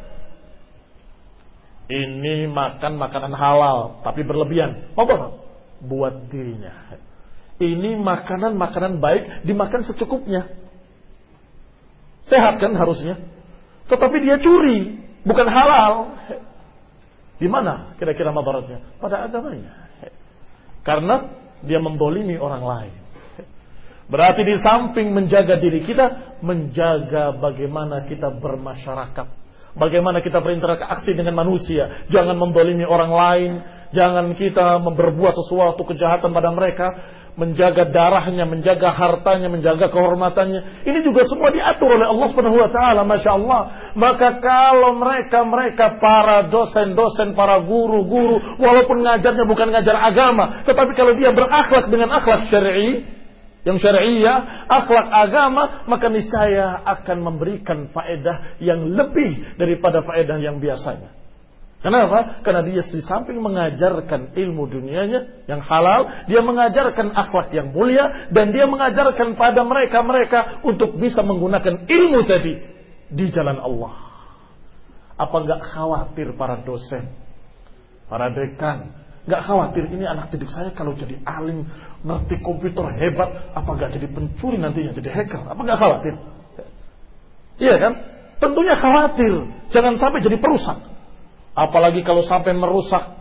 Ini makan makanan halal tapi berlebihan, madarat buat dirinya. Ini makanan-makanan baik dimakan secukupnya. Sehat kan harusnya. Tetapi dia curi, bukan halal. Di mana kira-kira madaratnya? Pada agamanya. Karena dia mendolimi orang lain. Berarti di samping menjaga diri kita, menjaga bagaimana kita bermasyarakat, bagaimana kita berinteraksi dengan manusia. Jangan mendolimi orang lain, jangan kita berbuat sesuatu kejahatan pada mereka, menjaga darahnya, menjaga hartanya, menjaga kehormatannya. Ini juga semua diatur oleh Allah Subhanahu wa taala, Masya Allah. Maka kalau mereka-mereka para dosen-dosen, para guru-guru, walaupun ngajarnya bukan ngajar agama, tetapi kalau dia berakhlak dengan akhlak syar'i, yang syariah, akhlak agama, maka niscaya akan memberikan faedah yang lebih daripada faedah yang biasanya. Kenapa? Karena dia di samping mengajarkan ilmu dunianya yang halal, dia mengajarkan akhlak yang mulia, dan dia mengajarkan pada mereka-mereka untuk bisa menggunakan ilmu tadi di jalan Allah. Apa enggak khawatir para dosen, para dekan, enggak khawatir ini anak didik saya kalau jadi alim, ngerti komputer hebat, apa enggak jadi pencuri nantinya, jadi hacker? Apa enggak khawatir? Iya kan? Tentunya khawatir, jangan sampai jadi perusak. Apalagi kalau sampai merusak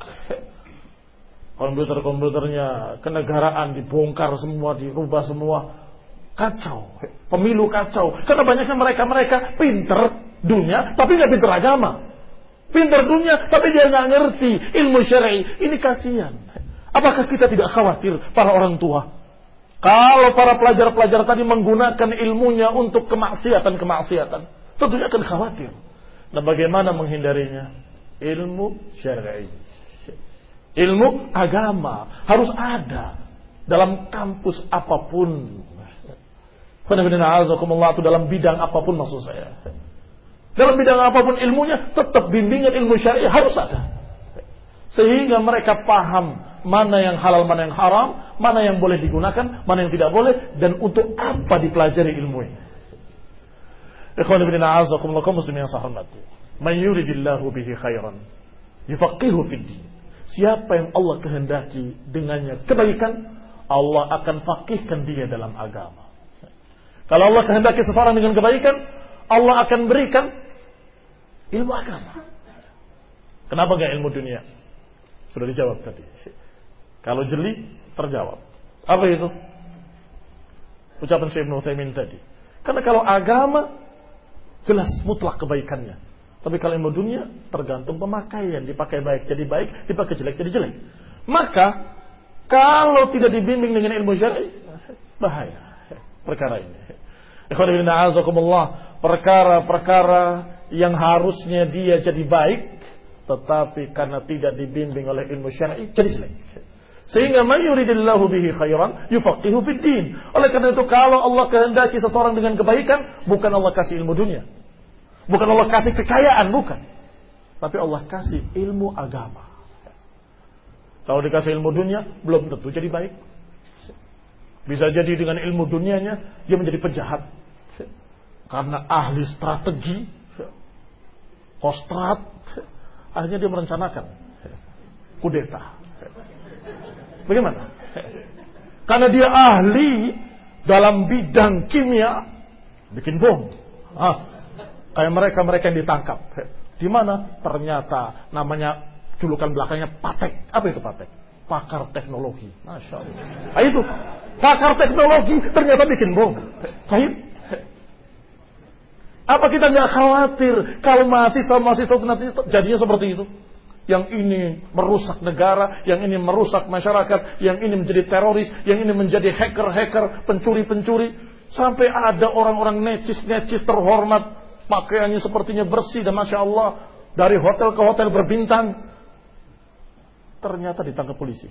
komputer-komputernya, kenegaraan dibongkar semua, dirubah semua, kacau, pemilu kacau. Karena banyaknya mereka-mereka pinter dunia, tapi nggak pinter agama. Pinter dunia, tapi dia nggak ngerti ilmu syar'i. Ini kasihan. Apakah kita tidak khawatir para orang tua? Kalau para pelajar-pelajar tadi menggunakan ilmunya untuk kemaksiatan-kemaksiatan, tentunya akan khawatir. Nah, bagaimana menghindarinya? Ilmu syar'i, ilmu agama harus ada dalam kampus apapun. Atau dalam bidang apapun, maksud saya. Dalam bidang apapun ilmunya, tetap bimbingan ilmu syar'i harus ada. Sehingga mereka paham mana yang halal, mana yang haram, mana yang boleh digunakan, mana yang tidak boleh, dan untuk apa dipelajari ilmunya. Ikhwan fillah, a'azakumullah, kaum muslimin yang saya hormati. Man yuridillahu bihi khairan yufaqihu fid din. Siapa yang Allah kehendaki dengannya kebaikan, Allah akan faqihkan dia dalam agama. Kalau Allah kehendaki seseorang dengan kebaikan, Allah akan berikan ilmu agama. Kenapa gak ilmu dunia? Sudah dijawab tadi. Kalau jeli, terjawab. Apa itu? Ucapan Syekh Ibnu Utsaimin tadi. Karena kalau agama, jelas mutlak kebaikannya. Tapi kalau ilmu dunia, tergantung pemakaian. Dipakai baik jadi baik, dipakai jelek jadi jelek. Maka, kalau tidak dibimbing dengan ilmu syar'i, bahaya perkara ini. Ikhwan fillah a'azakumullah, perkara-perkara yang harusnya dia jadi baik, tetapi karena tidak dibimbing oleh ilmu syar'i, jadi jelek. Sehingga man yuridillahu bihi khairan yufaqihu fid din. Oleh karena itu, kalau Allah kehendaki seseorang dengan kebaikan, bukan Allah kasih ilmu dunia, bukan Allah kasih kekayaan, bukan, tapi Allah kasih ilmu agama. Kalau dikasih ilmu dunia, belum tentu jadi baik. Bisa jadi dengan ilmu dunianya dia menjadi penjahat, karena ahli strategi, kostrat, akhirnya dia merencanakan kudeta. Bagaimana? Karena dia ahli dalam bidang kimia, bikin bom. Ah, kayak mereka-mereka yang ditangkap. Di mana? Ternyata namanya, julukan belakangnya Patek. Apa itu Patek? Pakar teknologi. Masya Allah. Nah, itu pakar teknologi ternyata bikin bom. Baik. Apa kita nggak khawatir kalau mahasiswa-mahasiswa nanti jadinya seperti itu? Yang ini merusak negara, yang ini merusak masyarakat, yang ini menjadi teroris, yang ini menjadi hacker-hacker, pencuri-pencuri. Sampai ada orang-orang necis-necis terhormat, pakaiannya sepertinya bersih dan Masya Allah, dari hotel ke hotel berbintang, ternyata ditangkap polisi.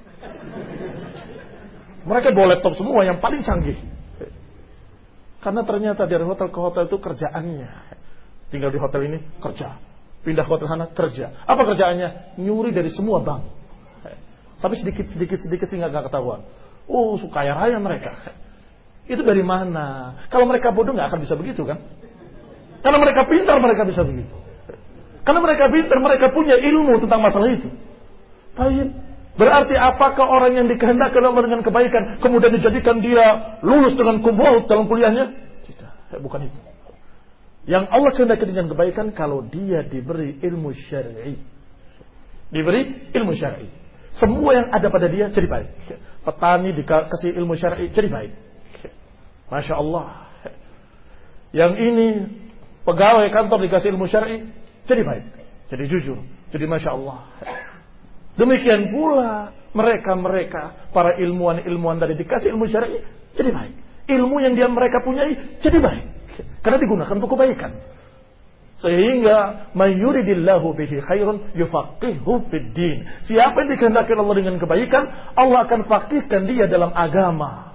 Mereka bawa laptop semua yang paling canggih. Karena ternyata dari hotel ke hotel itu kerjaannya, tinggal di hotel ini kerja, pindah ke hotel sana kerja. Apa kerjaannya? Nyuri dari semua bank. Tapi sedikit sedikit sedikit sih nggak ketahuan. Oh, kaya raya mereka. Itu dari mana? Kalau mereka bodoh nggak akan bisa begitu kan? Karena mereka pintar mereka bisa begitu. Karena mereka pintar, mereka punya ilmu tentang masalah itu. Baik. Berarti apakah orang yang dikehendaki Allah dengan kebaikan kemudian dijadikan dia lulus dengan kumhol dalam kuliahnya? Tidak, bukan itu. Yang Allah kehendaki dengan kebaikan kalau dia diberi ilmu syar'i. Diberi ilmu syar'i. Semua yang ada pada dia jadi baik. Petani dikasih ilmu syar'i jadi baik. Masya Allah. Yang ini pegawai kantor dikasih ilmu syar'i jadi baik, jadi jujur, jadi Masya Allah. Demikian pula mereka-mereka para ilmuwan-ilmuwan tadi dikasih ilmu syar'i jadi baik. Ilmu yang dia mereka punyai jadi baik. Karena digunakan untuk kebaikan. Sehingga may yuridillahu bihi khairun yufaqihu fid din. Siapa yang dikehendaki Allah dengan kebaikan, Allah akan faqihkan dia dalam agama.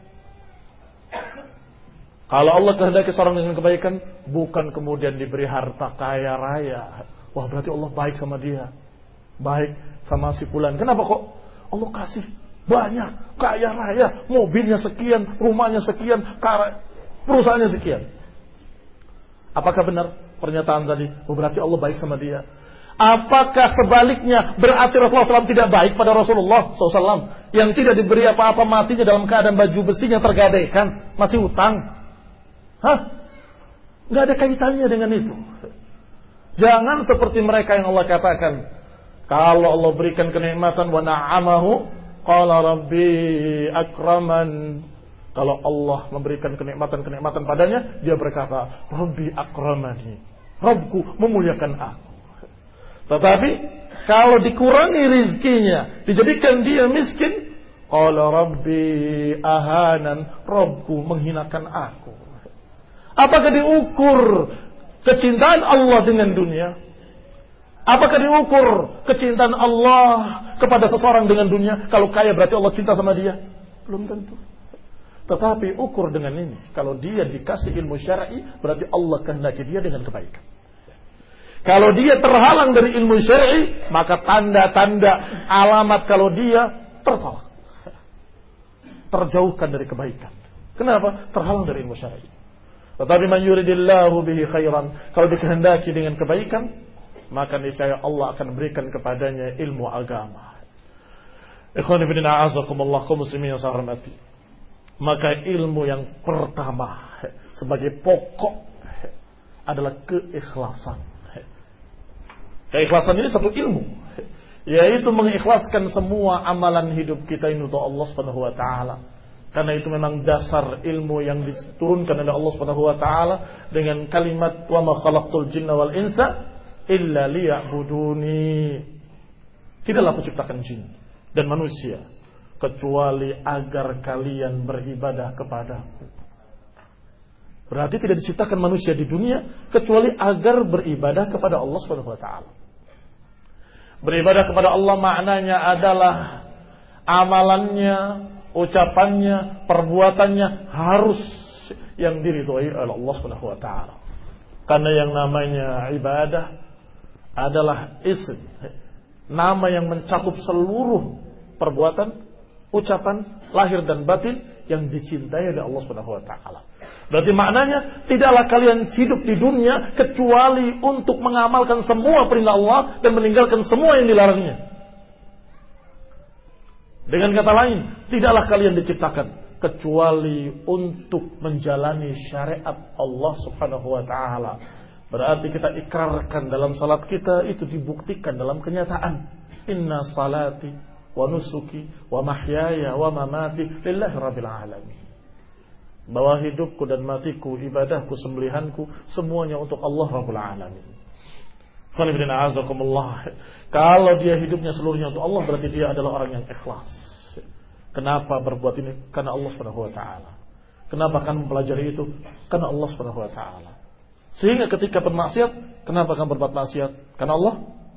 Kalau Allah kehendaki seorang dengan kebaikan, bukan kemudian diberi harta kaya raya. Wah, berarti Allah baik sama dia. Baik sama si fulan. Kenapa kok Allah kasih banyak, kaya raya, mobilnya sekian, rumahnya sekian, perusahaannya sekian? Apakah benar pernyataan tadi? Oh, berarti Allah baik sama dia. Apakah sebaliknya berarti Rasulullah shallallahu alaihi wasallam tidak baik pada Rasulullah shallallahu alaihi wasallam yang tidak diberi apa-apa, matinya dalam keadaan baju besinya tergadaikan, masih utang? Hah? Gak ada kaitannya dengan itu. Jangan seperti mereka yang Allah katakan, kalau Allah berikan kenikmatan wa na'amahu qala rabbi akraman. Kalau Allah memberikan kenikmatan-kenikmatan padanya, dia berkata, Rabbi akramani. Rabbku memuliakan aku. Tetapi kalau dikurangi rizkinya, dijadikan dia miskin, qala rabbi ahanan. Rabbku menghinakan aku. Apakah diukur kecintaan Allah dengan dunia? Apakah diukur kecintaan Allah kepada seseorang dengan dunia? Kalau kaya berarti Allah cinta sama dia? Belum tentu. Tetapi ukur dengan ini. Kalau dia dikasih ilmu syar'i, berarti Allah kehendaki dia dengan kebaikan. Kalau dia terhalang dari ilmu syar'i, maka tanda-tanda alamat kalau dia tertolak, terjauhkan dari kebaikan. Kenapa? Terhalang dari ilmu syar'i. Tetapi man yuridillahu bihi khairan, kalau dikehendaki dengan kebaikan, maka niscaya Allah akan berikan kepadanya ilmu agama. Ikhwan fillah a'azakumullah, kaum muslimin yang saya hormati. Maka ilmu yang pertama sebagai pokok adalah keikhlasan. Keikhlasan ini satu ilmu, yaitu mengikhlaskan semua amalan hidup kita ini untuk Allah Subhanahu wa taala. Karena itu memang dasar ilmu yang diturunkan oleh Allah Subhanahu wa taala dengan kalimat wa ma khalaqtul jinna wal insa illa liya'buduni. Tidaklah aku ciptakan jin dan manusia kecuali agar kalian beribadah kepadaku. Berarti tidak diciptakan manusia di dunia kecuali agar beribadah kepada Allah Subhanahu wa taala. Beribadah kepada Allah maknanya adalah amalannya, ucapannya, perbuatannya harus yang diridhoi oleh Allah Subhanahu wa taala. Karena yang namanya ibadah adalah isim, nama yang mencakup seluruh perbuatan, ucapan, lahir dan batin yang dicintai oleh Allah Subhanahu wa taala. Berarti maknanya tidaklah kalian hidup di dunia kecuali untuk mengamalkan semua perintah Allah dan meninggalkan semua yang dilarangnya. Dengan kata lain, tidaklah kalian diciptakan kecuali untuk menjalani syariat Allah Subhanahu wa taala. Berarti kita ikrarkan dalam salat kita, itu dibuktikan dalam kenyataan. Inna salati wa nusuki wa mahyaya wa mamati lillahi rabbil alamin. Bahwa hidupku dan matiku, ibadahku, sembelihanku, semuanya untuk Allah Rabbul Alamin. Kalau dia hidupnya seluruhnya untuk Allah, berarti dia adalah orang yang ikhlas. Kenapa berbuat ini? Karena Allah Subhanahu wa taala. Kenapa akan mempelajari itu? Karena Allah Subhanahu wa taala. Sehingga ketika bermaksiat, kenapa akan berbuat maksiat? Karena Allah?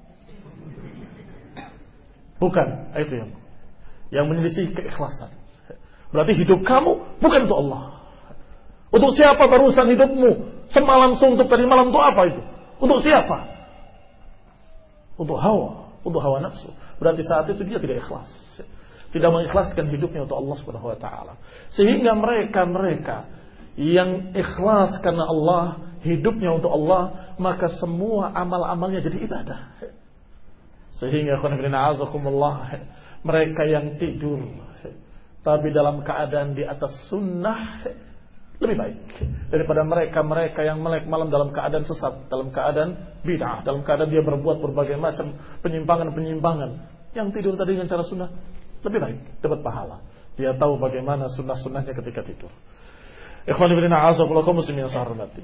Bukan, itu yang yang menyelisih keikhlasan. Berarti hidup kamu bukan untuk Allah. Untuk siapa barusan hidupmu? Semalam suntuk tadi malam itu apa itu? Untuk siapa? Untuk hawa, untuk hawa nafsu. Berarti saat itu dia tidak ikhlas. Tidak mengikhlaskan hidupnya untuk Allah Subhanahu wa taala. Sehingga mereka-mereka yang ikhlas karena Allah, hidupnya untuk Allah, maka semua amal-amalnya jadi ibadah. Sehingga mereka yang tidur tapi dalam keadaan di atas sunnah lebih baik daripada mereka-mereka yang melek malam dalam keadaan sesat, dalam keadaan bid'ah, dalam keadaan dia berbuat berbagai macam penyimpangan-penyimpangan. Yang tidur tadi dengan cara sunnah lebih baik, dapat pahala. Dia tahu bagaimana sunnah-sunnahnya ketika tidur. Ikhwan fillah a'azakumullah muslimin saharbati.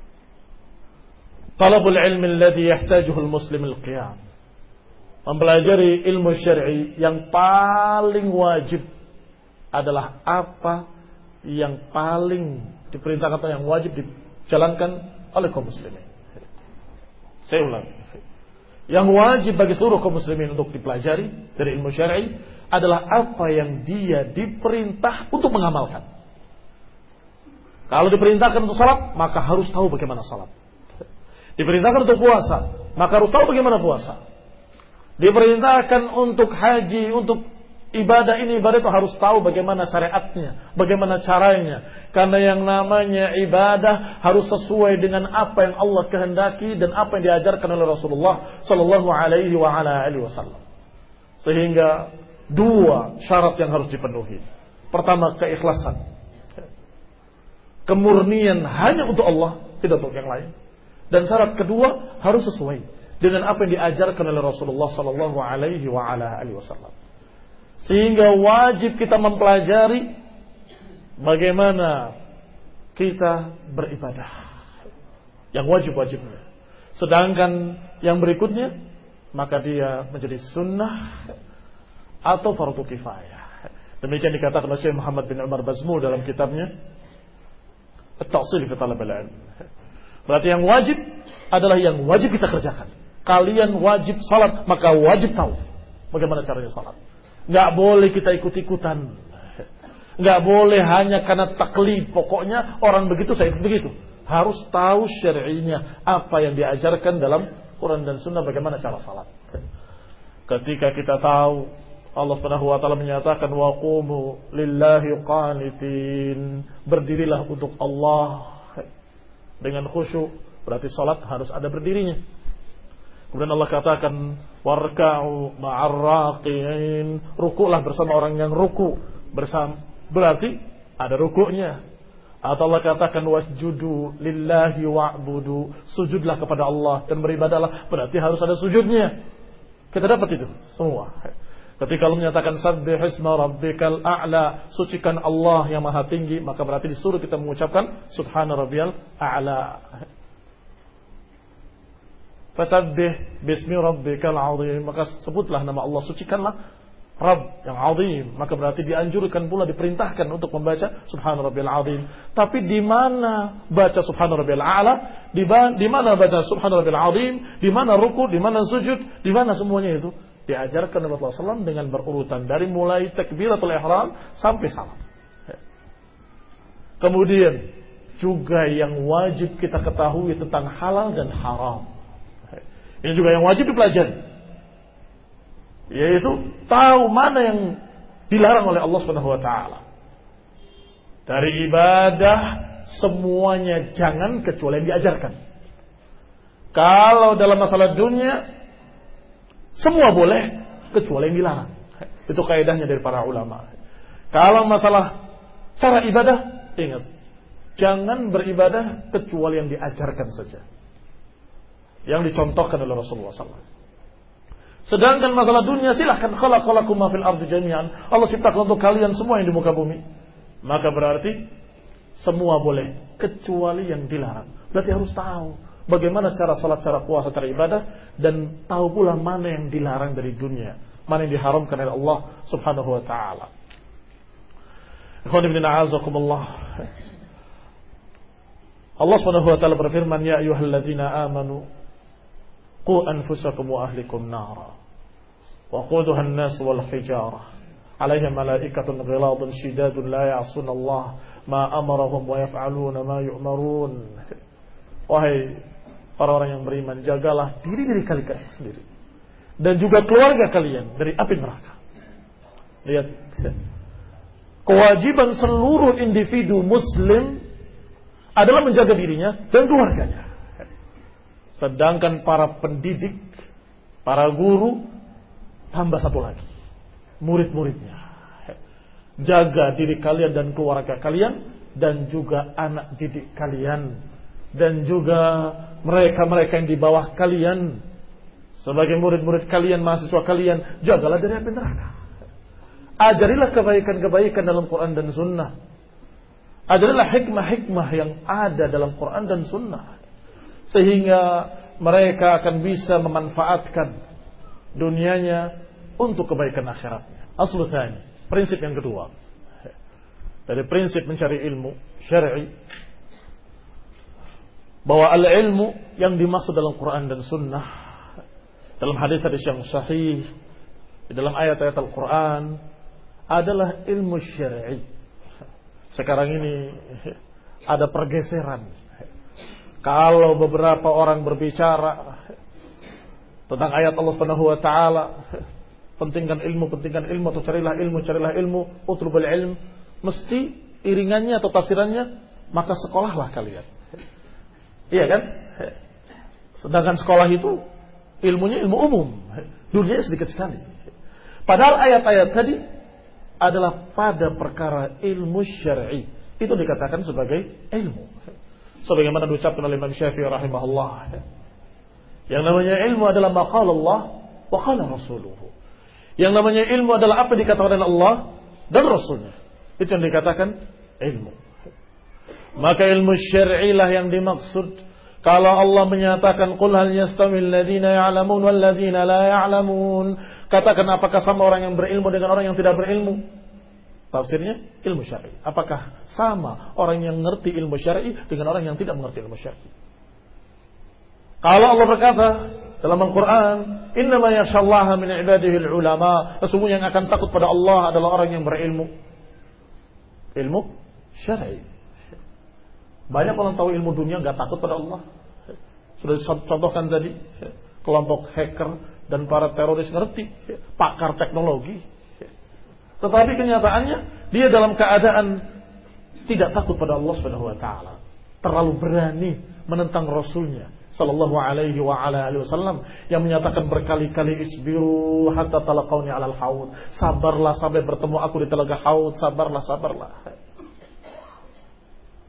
Talabul ilmi alladhi yahtajuhu al-muslim al-qiyam. Mempelajari ilmu syar'i yang paling wajib adalah apa yang paling diperintahkan atau yang wajib dijalankan oleh kaum muslimin. Saya ulang. Yang wajib bagi seluruh kaum muslimin untuk dipelajari dari ilmu syar'i adalah apa yang dia diperintah untuk mengamalkan. Kalau diperintahkan untuk salat, maka harus tahu bagaimana salat. Diperintahkan untuk puasa, maka harus tahu bagaimana puasa. Diperintahkan untuk haji, untuk ibadah ini, ibadah itu harus tahu bagaimana syariatnya, bagaimana caranya. Karena yang namanya ibadah harus sesuai dengan apa yang Allah kehendaki dan apa yang diajarkan oleh Rasulullah Sallallahu Alaihi Wasallam. Sehingga dua syarat yang harus dipenuhi. Pertama, keikhlasan, kemurnian hanya untuk Allah, tidak untuk yang lain. Dan syarat kedua harus sesuai dengan apa yang diajarkan oleh Rasulullah Sallallahu Alaihi Wasallam. Sehingga wajib kita mempelajari bagaimana kita beribadah, yang wajib-wajibnya. Sedangkan yang berikutnya, maka dia menjadi sunnah atau fardu kifayah. Demikian dikatakan oleh Syekh Muhammad bin Umar Bazmul dalam kitabnya At-Ta'sil fi Talab al-Ilm. Berarti yang wajib adalah yang wajib kita kerjakan. Kalian wajib salat, maka wajib tahu bagaimana caranya salat. Enggak boleh kita ikut-ikutan. Enggak boleh hanya karena taklid. Pokoknya orang begitu saya ikut begitu. Harus tahu syar'inya, apa yang diajarkan dalam Quran dan Sunnah, bagaimana cara salat. Ketika kita tahu Allah Subhanahu wa taala menyatakan wa qumu lillahi qanitin, berdirilah untuk Allah dengan khusyuk, berarti salat harus ada berdirinya. Kemudian Allah katakan warka'u ma'ar raqiin, rukuklah bersama orang yang ruku bersama, berarti ada rukuknya, Atau Allah katakan wasjudu lillahi wa'budu, sujudlah kepada Allah dan beribadahlah, berarti harus ada sujudnya. Kita dapat itu semua. Ketika Allah menyatakan sabbih isma rabbikal a'la, sucikan Allah yang maha tinggi, maka berarti disuruh kita mengucapkan subhana rabbiyal a'la. Fasabbih bismi rabbikal azim, maka sebutlah nama Allah, sucikanlah Rabb yang azim, maka berarti dianjurkan pula, diperintahkan untuk membaca subhana rabbiyal azim. Tapi di mana baca subhana rabbiyal a'la, di di mana baca subhana rabbiyal azim, di mana ruku, di mana sujud, di mana semuanya itu diajarkan oleh Rasulullah sallallahu alaihi wasallam dengan berurutan dari mulai takbiratul ihram sampai salam. Kemudian juga yang wajib kita ketahui tentang halal dan haram. Ini juga yang wajib dipelajari, yaitu tahu mana yang dilarang oleh Allah Subhanahu wa taala. Dari ibadah semuanya jangan kecuali yang diajarkan. Kalau dalam masalah dunia semua boleh kecuali yang dilarang. Itu kaidahnya dari para ulama. Kalau masalah cara ibadah, ingat, jangan beribadah kecuali yang diajarkan saja, yang dicontohkan oleh Rasulullah sallallahu alaihi wasallam. Sedangkan masalah dunia, silahkan, khalaqalakum ma fil ardi jami'an. Allah ciptakan untuk kalian semua yang di muka bumi. Maka berarti semua boleh kecuali yang dilarang. Berarti harus tahu bagaimana cara salat, cara puasa, cara ibadah, dan tahu pula mana yang dilarang dari dunia, mana yang diharamkan oleh Allah Subhanahu wa taala. Ikhwan ibn a'azakumullah. Allah Subhanahu wa taala berfirman, ya ayyuhalladzina amanu qu anfusakum wa ahlikum nara wa quduha an-nas wal hijarah 'alayha malaikatun ghiladun shidadun la ya'suna Allah ma amarahum wa yaf'aluna ma yu'marun. Wahai orang-orang yang beriman, jagalah diri-diri kalian sendiri dan juga keluarga kalian dari api neraka. Lihat, kewajiban seluruh individu muslim adalah menjaga dirinya dan keluarganya. Sedangkan para pendidik, para guru, tambah satu lagi, murid-muridnya. Jaga diri kalian dan keluarga kalian, dan juga anak didik kalian, dan juga mereka-mereka yang di bawah kalian, sebagai murid-murid kalian, mahasiswa kalian, jagalah dari api neraka. Ajarilah kebaikan-kebaikan dalam Quran dan Sunnah. Ajarilah hikmah-hikmah yang ada dalam Quran dan Sunnah, sehingga mereka akan bisa memanfaatkan dunianya untuk kebaikan akhiratnya. Aslu tsani, prinsip yang kedua dari prinsip mencari ilmu syar'i, bahwa al-ilmu yang dimaksud dalam Quran dan Sunnah, dalam hadis-hadis yang sahih, dalam ayat-ayat Al-Quran, adalah ilmu syar'i. Sekarang ini ada pergeseran. Kalau beberapa orang berbicara tentang ayat Allah Subhanahu wa taala, pentingkan ilmu, pentingkan ilmu, atau carilah ilmu, carilah ilmu, utlubul ilm, mesti iringannya atau tafsirannya, maka sekolahlah kalian. Iya kan? Sedangkan sekolah itu ilmunya ilmu umum, dunia sedikit sekali. Padahal ayat-ayat tadi adalah pada perkara ilmu syar'i, itu dikatakan sebagai ilmu. Sebagaimana diucapkan oleh Imam Syafi'i rahimahullah, yang namanya ilmu adalah maqala Allah wa qala rasuluhu. Yang namanya ilmu adalah apa dikatakan oleh Allah dan Rasulnya. Itu yang dikatakan ilmu. Maka ilmu syar'i lah yang dimaksud. Kalau Allah menyatakan qul hal yastawil ladzina ya'lamun wal ladzina la ya'lamun, katakan apakah sama orang yang berilmu dengan orang yang tidak berilmu? Tafsirnya ilmu syar'i. Apakah sama orang yang mengerti ilmu syar'i dengan orang yang tidak mengerti ilmu syar'i? Kalau Allah berkata dalam Al-Quran, innama yakhshallaha min ibadihi al-ulama, sesungguhnya yang akan takut pada Allah adalah orang yang berilmu. Ilmu syar'i. Banyak orang tahu ilmu dunia nggak takut pada Allah. Sudah dicontohkan tadi, kelompok hacker dan para teroris ngerti, pakar teknologi. Tetapi kenyataannya dia dalam keadaan tidak takut pada Allah Subhanahu wa taala. Terlalu berani menentang Rasulnya sallallahu alaihi wa ala alihi wasallam yang menyatakan berkali-kali isbiru hatta talaqauni 'alal haud. Sabarlah sampai bertemu aku di telaga haud, sabarlah, sabarlah.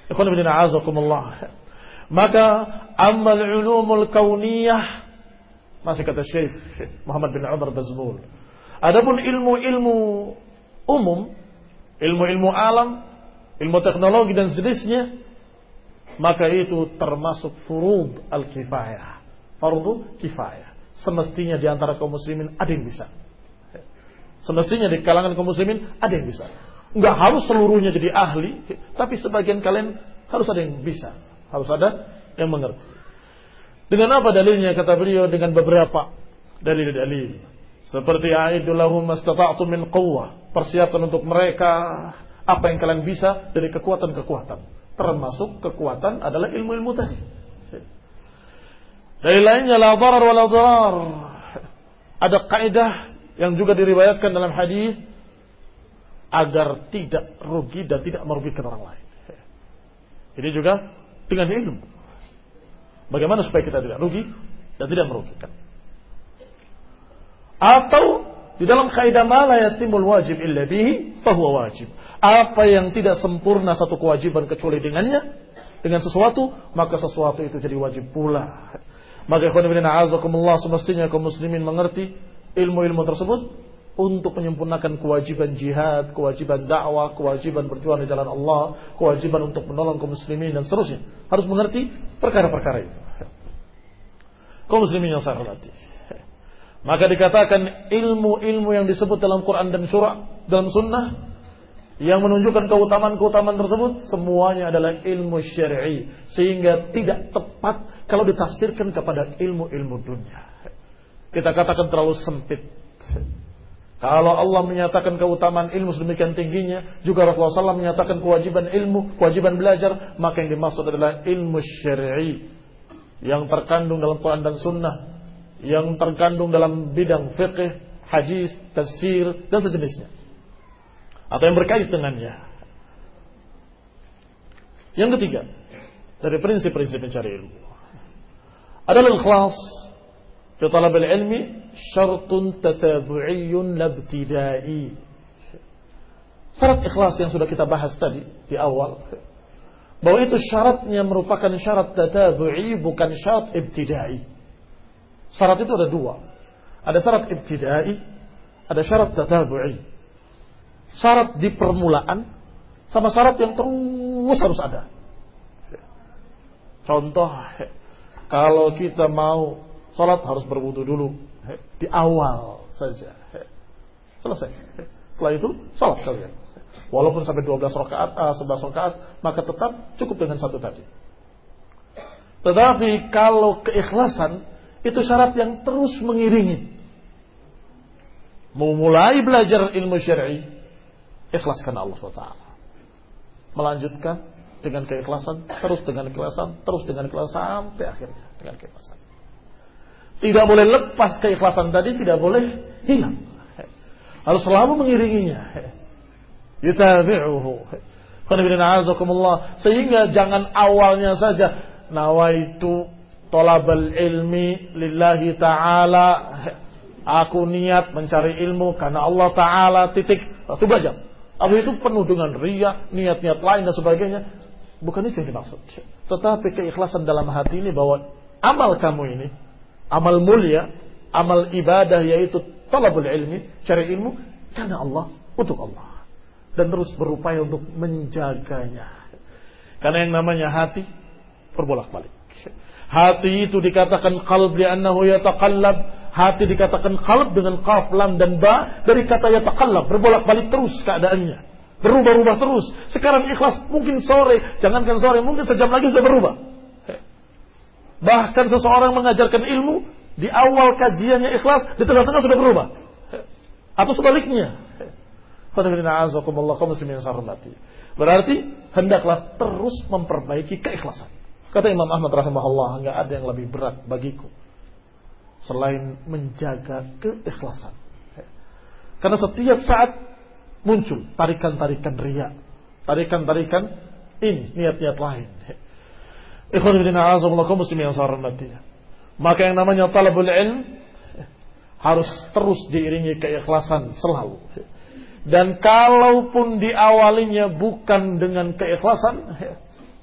Ikhwan fillah a'azakumullah. Maka amal ulumul kauniyah, masih kata Syekh Muhammad bin Umar Bazmul, adapun ilmu-ilmu umum, ilmu-ilmu alam, ilmu teknologi dan sejenisnya, maka itu termasuk furud al-kifayah, fardu kifayah. Semestinya di antara kaum muslimin ada yang bisa. Semestinya di kalangan kaum muslimin ada yang bisa. Enggak harus seluruhnya jadi ahli, tapi sebagian kalian harus ada yang bisa, harus ada yang mengerti. Dengan apa dalilnya? Kata beliau, dengan beberapa dalil-dalil. Seperti a'iddu lahum mastata'tum min quwwah, persiapkan untuk mereka apa yang kalian bisa dari kekuatan-kekuatan. Termasuk kekuatan adalah ilmu-ilmu tadi. Dari lainnya la darar wa la darar. Ada kaidah yang juga diriwayatkan dalam hadis agar tidak rugi dan tidak merugikan orang lain. Ini juga dengan ilmu. Bagaimana supaya kita tidak rugi dan tidak merugikan. Atau di dalam kaidah ma la yatimul wajib illa bihi fahuwa wajib. Apa yang tidak sempurna satu kewajiban kecuali dengannya, dengan sesuatu, maka sesuatu itu jadi wajib pula. Maka ikhwan fillah a'azakumullah, semestinya kaum muslimin mengerti ilmu-ilmu tersebut untuk menyempurnakan kewajiban jihad, kewajiban dakwah, kewajiban berjuang di jalan Allah, kewajiban untuk menolong kaum muslimin dan seterusnya. Harus mengerti perkara-perkara itu. Kaum muslimin yang saya hormati. Maka dikatakan ilmu-ilmu yang disebut dalam Quran dan surah, dalam sunnah, yang menunjukkan keutamaan-keutamaan tersebut semuanya adalah ilmu syar'i, sehingga tidak tepat kalau ditafsirkan kepada ilmu-ilmu dunia. Kita katakan terlalu sempit. Kalau Allah menyatakan keutamaan ilmu sedemikian tingginya, juga Rasulullah shallallahu alaihi wasallam menyatakan kewajiban ilmu, kewajiban belajar, maka yang dimaksud adalah ilmu syar'i yang terkandung dalam Quran dan sunnah, yang terkandung dalam bidang fiqh, hadis, tafsir dan sejenisnya, atau yang berkait dengannya. Yang ketiga dari prinsip-prinsip mencari ilmu adalah ikhlas fi talab al-ilmi, syartun tatabu'iyyun labtidai. Syarat ikhlas yang sudah kita bahas tadi di awal, bahwa itu syaratnya merupakan syarat tatabu'i, bukan syarat ibtidai. Syarat itu ada dua, ada syarat ibtidai, ada syarat tatabu'i. Syarat di permulaan sama syarat yang terus harus ada. Contoh, kalau kita mau sholat harus berwudu dulu di awal saja, selesai. Setelah itu sholat saja. Walaupun sampai dua belas rakaat, ah, sebelas rakaat, maka tetap cukup dengan satu tadi. Tetapi kalau keikhlasan itu syarat yang terus mengiringi. Mau mulai belajar ilmu syar'i, ikhlaskan Allah subhanahu wa taala. Melanjutkan dengan keikhlasan, terus dengan keikhlasan, terus dengan keikhlasan sampai akhirnya dengan keikhlasan. Tidak boleh lepas keikhlasan tadi, tidak boleh hilang. Harus selalu mengiringinya. Yutabi'uhu. Sehingga jangan awalnya saja nawaitu thalabal ilmi lillahi ta'ala. Aku niat mencari ilmu karena Allah Ta'ala, titik. Itu belajar. Atau itu penuh dengan riya, niat-niat lain dan sebagainya. Bukan itu yang dimaksud. Tetapi keikhlasan dalam hati ini bahwa amal kamu ini, amal mulia, amal ibadah, yaitu talabul ilmi, cari ilmu karena Allah, untuk Allah. Dan terus berupaya untuk menjaganya. Karena yang namanya hati berbolak-balik. Hati itu dikatakan qalb li'annahu yataqallab. Hati dikatakan qalb dengan qaf, lam dan ba dari kata yataqallab, berbolak-balik terus keadaannya. Berubah-ubah terus. Sekarang ikhlas, mungkin sore, jangankan sore, mungkin sejam lagi sudah berubah. Bahkan seseorang mengajarkan ilmu, di awal kajiannya ikhlas, di tengah-tengah sudah berubah. Atau sebaliknya. Berarti hendaklah terus memperbaiki keikhlasan. Kata Imam Ahmad rahimahullah, enggak ada yang lebih berat bagiku selain menjaga keikhlasan. Karena setiap saat muncul tarikan-tarikan riya, tarikan-tarikan ini, niat-niat lain. Ikhwan fillah a'azakumullah, kaum muslimin yang saya hormati. Maka yang namanya talabul ilm harus terus diiringi keikhlasan selalu. Dan kalaupun diawalinya bukan dengan keikhlasan,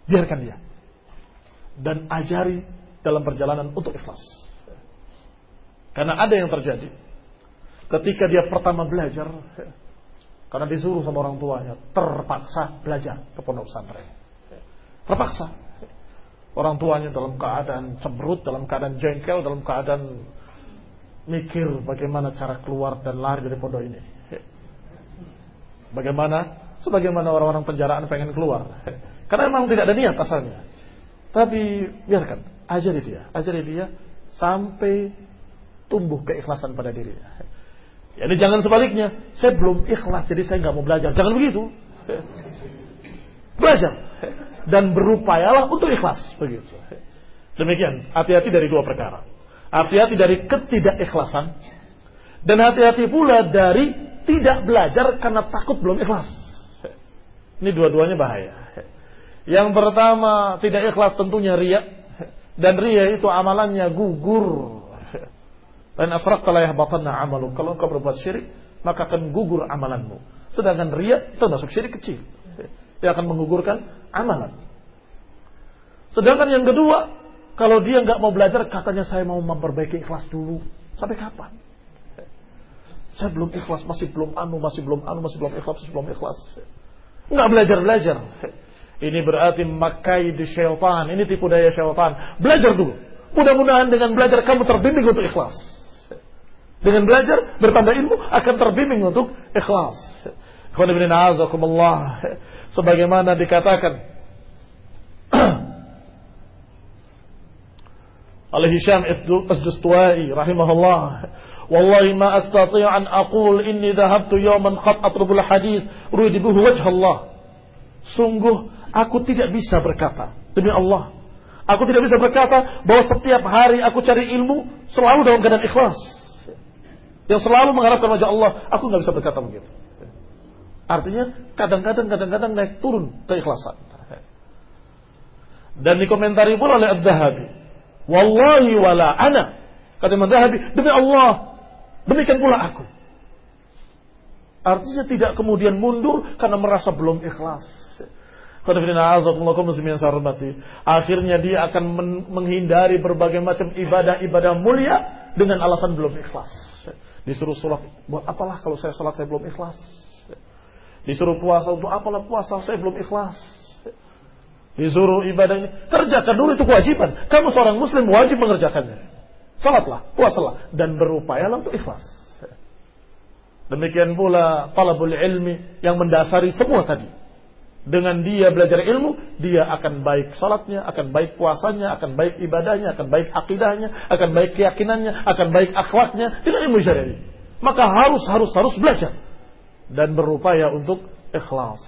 Biarkan dia. Dan ajari dalam perjalanan untuk ikhlas. Karena ada yang terjadi ketika dia pertama belajar, karena disuruh sama orang tuanya, terpaksa belajar ke pondok pesantren. Terpaksa. Orang tuanya dalam keadaan cemberut, dalam keadaan jengkel, dalam keadaan mikir bagaimana cara keluar dan lari dari pondok ini. Bagaimana? Sebagaimana orang-orang penjaraan pengen keluar. Karena memang tidak ada niat asalnya. Tapi biarkan, ajari dia, ajari dia sampai tumbuh keikhlasan pada dirinya. Jadi jangan sebaliknya, saya belum ikhlas jadi saya nggak mau belajar. Jangan begitu. Belajar dan berupayalah untuk ikhlas, begitu. Demikian, hati-hati dari dua perkara. Hati-hati dari ketidakikhlasan dan hati-hati pula dari tidak belajar karena takut belum ikhlas. Ini dua-duanya bahaya. Yang pertama, tidak ikhlas tentunya riya, dan riya itu amalannya gugur. Dan asrakta la yahbatanna 'amaluk. Kalau engkau berbuat syirik, maka akan gugur amalanmu. Sedangkan riya termasuk syirik kecil. Dia akan menggugurkan amalan. Sedangkan yang kedua, kalau dia nggak mau belajar, katanya saya mau memperbaiki ikhlas dulu. Sampai kapan? Saya belum ikhlas, masih belum anu, masih belum anu, masih belum ikhlas, masih belum ikhlas. Nggak belajar-belajar. Ini berarti makaid syaitan. Ini tipu daya syaitan. Belajar dulu. Mudah-mudahan dengan belajar kamu terbimbing untuk ikhlas. Dengan belajar bertambah ilmu akan terbimbing untuk ikhlas. Sebagaimana dikatakan oleh Hisham As-Dustuwai rahimahullah, wallahi ma astati' an aqul inni dhahabtu yawman qad atlubul hadith uridu bihi wajh Allah. Sungguh aku tidak bisa berkata, demi Allah, aku tidak bisa berkata bahwa setiap hari aku cari ilmu selalu dalam keadaan ikhlas, yang selalu mengharapkan wajah Allah. Aku nggak bisa berkata begitu. Artinya kadang-kadang kadang-kadang naik turun keikhlasan. Dan dikomentari pula oleh Ad-Dhahabi, wallahi wala ana, kata Imam Dhahabi, demi Allah, demikian pula aku. Artinya tidak kemudian mundur karena merasa belum ikhlas. Akhirnya dia akan menghindari berbagai macam ibadah-ibadah mulia dengan alasan belum ikhlas. Disuruh sholat, buat apalah kalau saya sholat saya belum ikhlas. Disuruh puasa, untuk apalah puasa saya belum ikhlas. Disuruh ibadah ini, kerjakan dulu, itu kewajiban. Kamu seorang muslim wajib mengerjakannya. Salatlah, puasalah, dan berupayalah untuk ikhlas. Demikian pula talabul ilmi yang mendasari semua tadi. Dengan dia belajar ilmu, dia akan baik salatnya, akan baik puasanya, akan baik ibadahnya, akan baik akidahnya, akan baik keyakinannya, akan baik akhlaknya dengan ilmu syar'i. Maka harus harus harus belajar dan berupaya untuk ikhlas.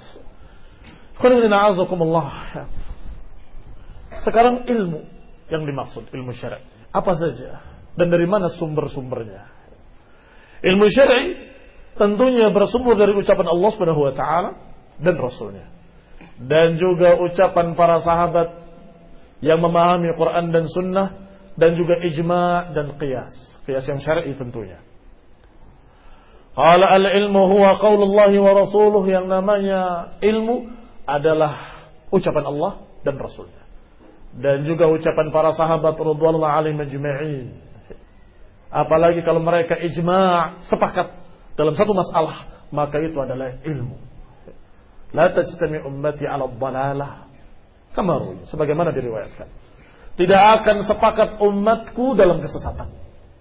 Sekarang ilmu yang dimaksud, ilmu syar'i apa saja dan dari mana sumber-sumbernya? Ilmu syar'i tentunya bersumber dari ucapan Allah Subhanahu wa taala dan Rasulnya, dan juga ucapan para sahabat yang memahami Quran dan Sunnah, dan juga ijma' dan qiyas, qiyas yang syar'i tentunya. Qala al-ilmu huwa qaulullahi wa rasuluh, yang namanya ilmu adalah ucapan Allah dan Rasulnya, dan juga ucapan para sahabat radhiyallahu alaihim ajma'in. Apalagi kalau mereka ijma' sepakat dalam satu masalah, maka itu adalah ilmu. La tajtami ummati 'ala dhalalah kama ruwi, sebagaimana diriwayatkan, tidak akan sepakat umatku dalam kesesatan.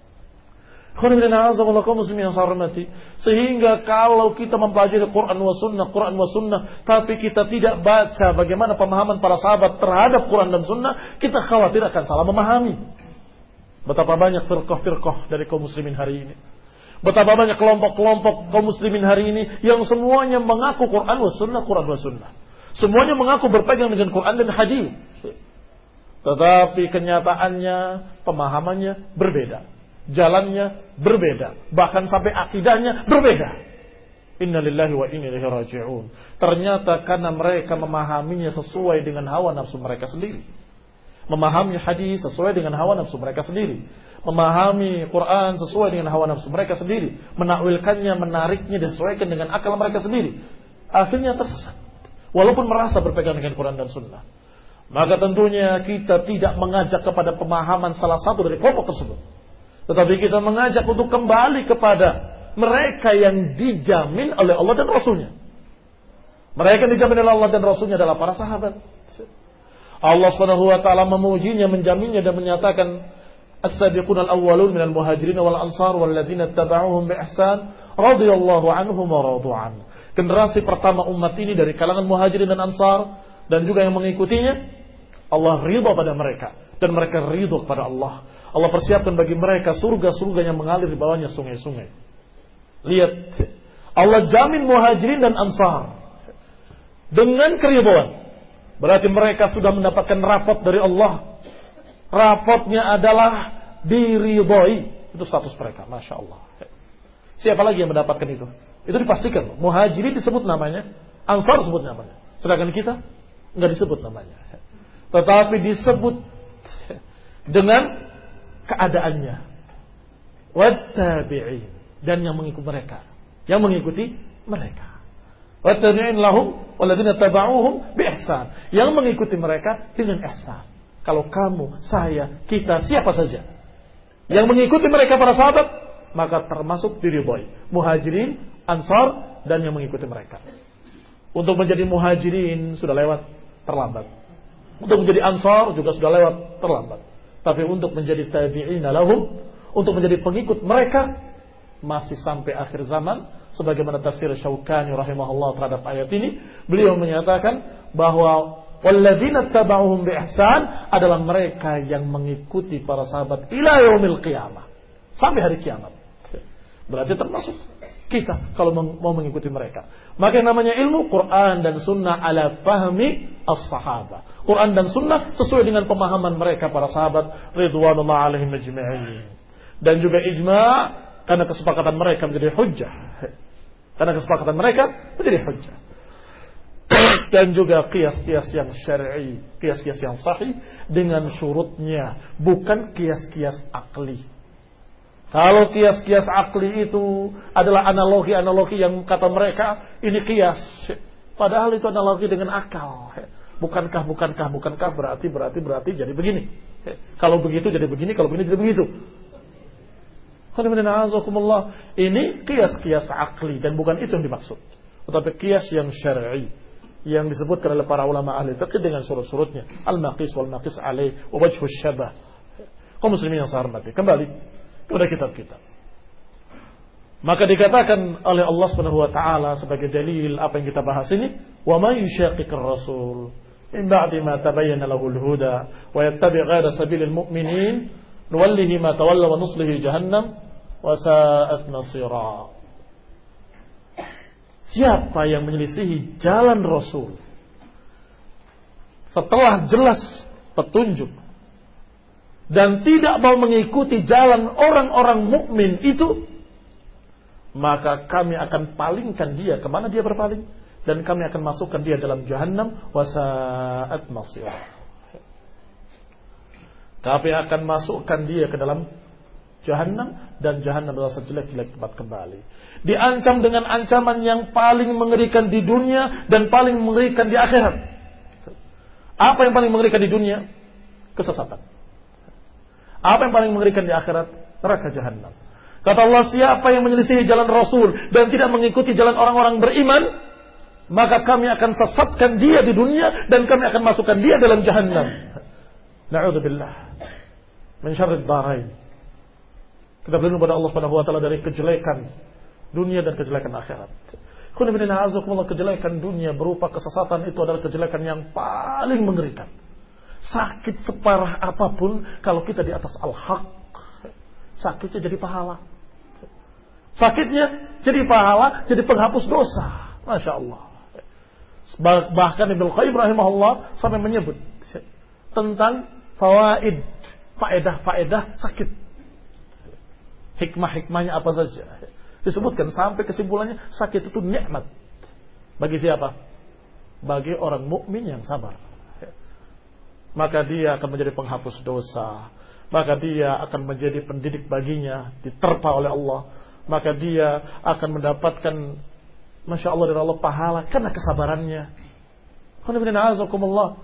Sehingga kalau kita mempelajari Quran wa Sunnah, Quran wa Sunnah, tapi kita tidak baca bagaimana pemahaman para sahabat terhadap Quran dan Sunnah, kita khawatir akan salah memahami. Betapa banyak firqah-firqah dari kaum muslimin hari ini. Betapa banyak kelompok-kelompok kaum muslimin hari ini yang semuanya mengaku Quran wa Sunnah, Quran wa Sunnah. Semuanya mengaku berpegang dengan Quran dan hadis. Tetapi kenyataannya, pemahamannya berbeda. Jalannya berbeda, bahkan sampai akidahnya berbeda. Inna lillahi wa inna ilaihi raji'un. Ternyata karena mereka memahaminya sesuai dengan hawa nafsu mereka sendiri, memahami hadis sesuai dengan hawa nafsu mereka sendiri, memahami Quran sesuai dengan hawa nafsu mereka sendiri, menakwilkannya, menariknya disesuaikan dengan akal mereka sendiri, akhirnya tersesat walaupun merasa berpegang dengan Quran dan Sunnah. Maka tentunya kita tidak mengajak kepada pemahaman salah satu dari kelompok tersebut. Tetapi kita mengajak untuk kembali kepada mereka yang dijamin oleh Allah dan Rasulnya. Mereka yang dijamin oleh Allah dan Rasulnya adalah para sahabat. Allah subhanahu wa ta'ala memujinya, menjaminnya dan menyatakan as-sabiqun al-awwalun minal muhajirin wal ansar walladzina tabauhum bi ihsan radhiyallahu anhum wa radu an. Generasi pertama umat ini dari kalangan muhajirin dan ansar dan juga yang mengikutinya, Allah ridha pada mereka dan mereka ridha kepada Allah. Allah persiapkan bagi mereka surga-surga yang mengalir di bawahnya sungai-sungai. Lihat, Allah jamin muhajirin dan ansar dengan keridhaan. Berarti mereka sudah mendapatkan rapot dari Allah. Rapotnya adalah diridhoi. Itu status mereka, Masya Allah. Siapa lagi yang mendapatkan itu? Itu dipastikan. Muhajirin disebut namanya, ansar disebut namanya. Sedangkan kita nggak disebut namanya. Tetapi disebut dengan keadaannya. Wattabi'in, dan yang mengikuti mereka, yang mengikuti mereka. Wattabi'in lahum walladzina tabauhum bi ihsan, yang mengikuti mereka dengan ihsan. Kalau kamu, saya, kita, siapa saja yang mengikuti mereka para sahabat, maka termasuk diridhoi. Muhajirin, ansar, dan yang mengikuti mereka. Untuk menjadi muhajirin sudah lewat, terlambat. Untuk menjadi ansar juga sudah lewat, terlambat. Tapi untuk menjadi tabi'ina lahum, untuk menjadi pengikut mereka, masih sampai akhir zaman. Sebagaimana tafsir Syaukani rahimahullah terhadap ayat ini, beliau menyatakan bahwa walladzina tabauhum bi ihsan adalah mereka yang mengikuti para sahabat ila yaumil qiyamah, sampai hari kiamat. Berarti termasuk kita kalau mau mengikuti mereka. Maka yang namanya ilmu Quran dan Sunnah ala fahmi as-sahabah. Quran dan Sunnah sesuai dengan pemahaman mereka para sahabat ridwanullah alaihim ajma'in. Dan juga ijma' karena kesepakatan mereka menjadi hujjah. Karena kesepakatan mereka menjadi hujjah. Dan juga kias-kias yang syar'i, kias-kias yang sahih dengan syurutnya, bukan kias-kias akli. Kalau kias-kias akli itu adalah analogi-analogi yang kata mereka ini kias, padahal itu analogi dengan akal. Bukankah, bukankah, bukankah, berarti, berarti, berarti jadi begini. Kalau begitu jadi begini, kalau begini jadi begitu. Ini kias-kias akli dan bukan itu yang dimaksud. Tetapi kias yang syar'i yang disebutkan oleh para ulama ahli fiqh dengan surut-surutnya. Al-maqis wal-maqis alaih wa wajhu syabah. Kaum muslimin yang saya hormati, kembali kepada kitab-kitab. Maka dikatakan oleh Allah Subhanahu wa taala sebagai dalil apa yang kita bahas ini, wa may yushaqiqir rasul min ba'di ma tabayyana lahul huda wa yattabi' ghayra sabilil mu'minin nuwallihi ma tawalla wa nuslihi jahannam wa sa'at masira. Siapa yang menyelisihi jalan Rasul setelah jelas petunjuk dan tidak mau mengikuti jalan orang-orang mukmin itu, maka kami akan palingkan dia kemana dia berpaling, dan kami akan masukkan dia dalam jahannam wasa'at masir. Kami akan masukkan dia ke dalam jahannam, dan jahannam adalah sejelek-jelek tempat kembali. Diancam dengan ancaman yang paling mengerikan di dunia dan paling mengerikan di akhirat. Apa yang paling mengerikan di dunia? Kesesatan. Apa yang paling mengerikan di akhirat? Neraka jahannam. Kata Allah, siapa yang menyelisihi jalan Rasul dan tidak mengikuti jalan orang-orang beriman, maka kami akan sesatkan dia di dunia dan kami akan masukkan dia dalam jahannam. Na'udzubillah min syarrid dharain. Kita berlindung pada Allah Subhanahu wa taala dari kejelekan dunia dan kejelekan akhirat. Kejelekan dunia berupa kesesatan itu adalah kejelekan yang paling mengerikan. Sakit separah apapun, kalau kita di atas al-haq, sakitnya jadi pahala. Sakitnya jadi pahala, jadi penghapus dosa. Masya Allah. Bahkan Ibnu Qayyim rahimahullah sampai menyebut tentang fawaid, faedah-faedah sakit. Hikmah-hikmahnya apa saja. Disebutkan sampai kesimpulannya, sakit itu nikmat. Bagi siapa? Bagi orang mukmin yang sabar. Maka dia akan menjadi penghapus dosa. Maka dia akan menjadi pendidik baginya, diterpa oleh Allah. Maka dia akan mendapatkan, Masya Allah, dari Allah pahala karena kesabarannya.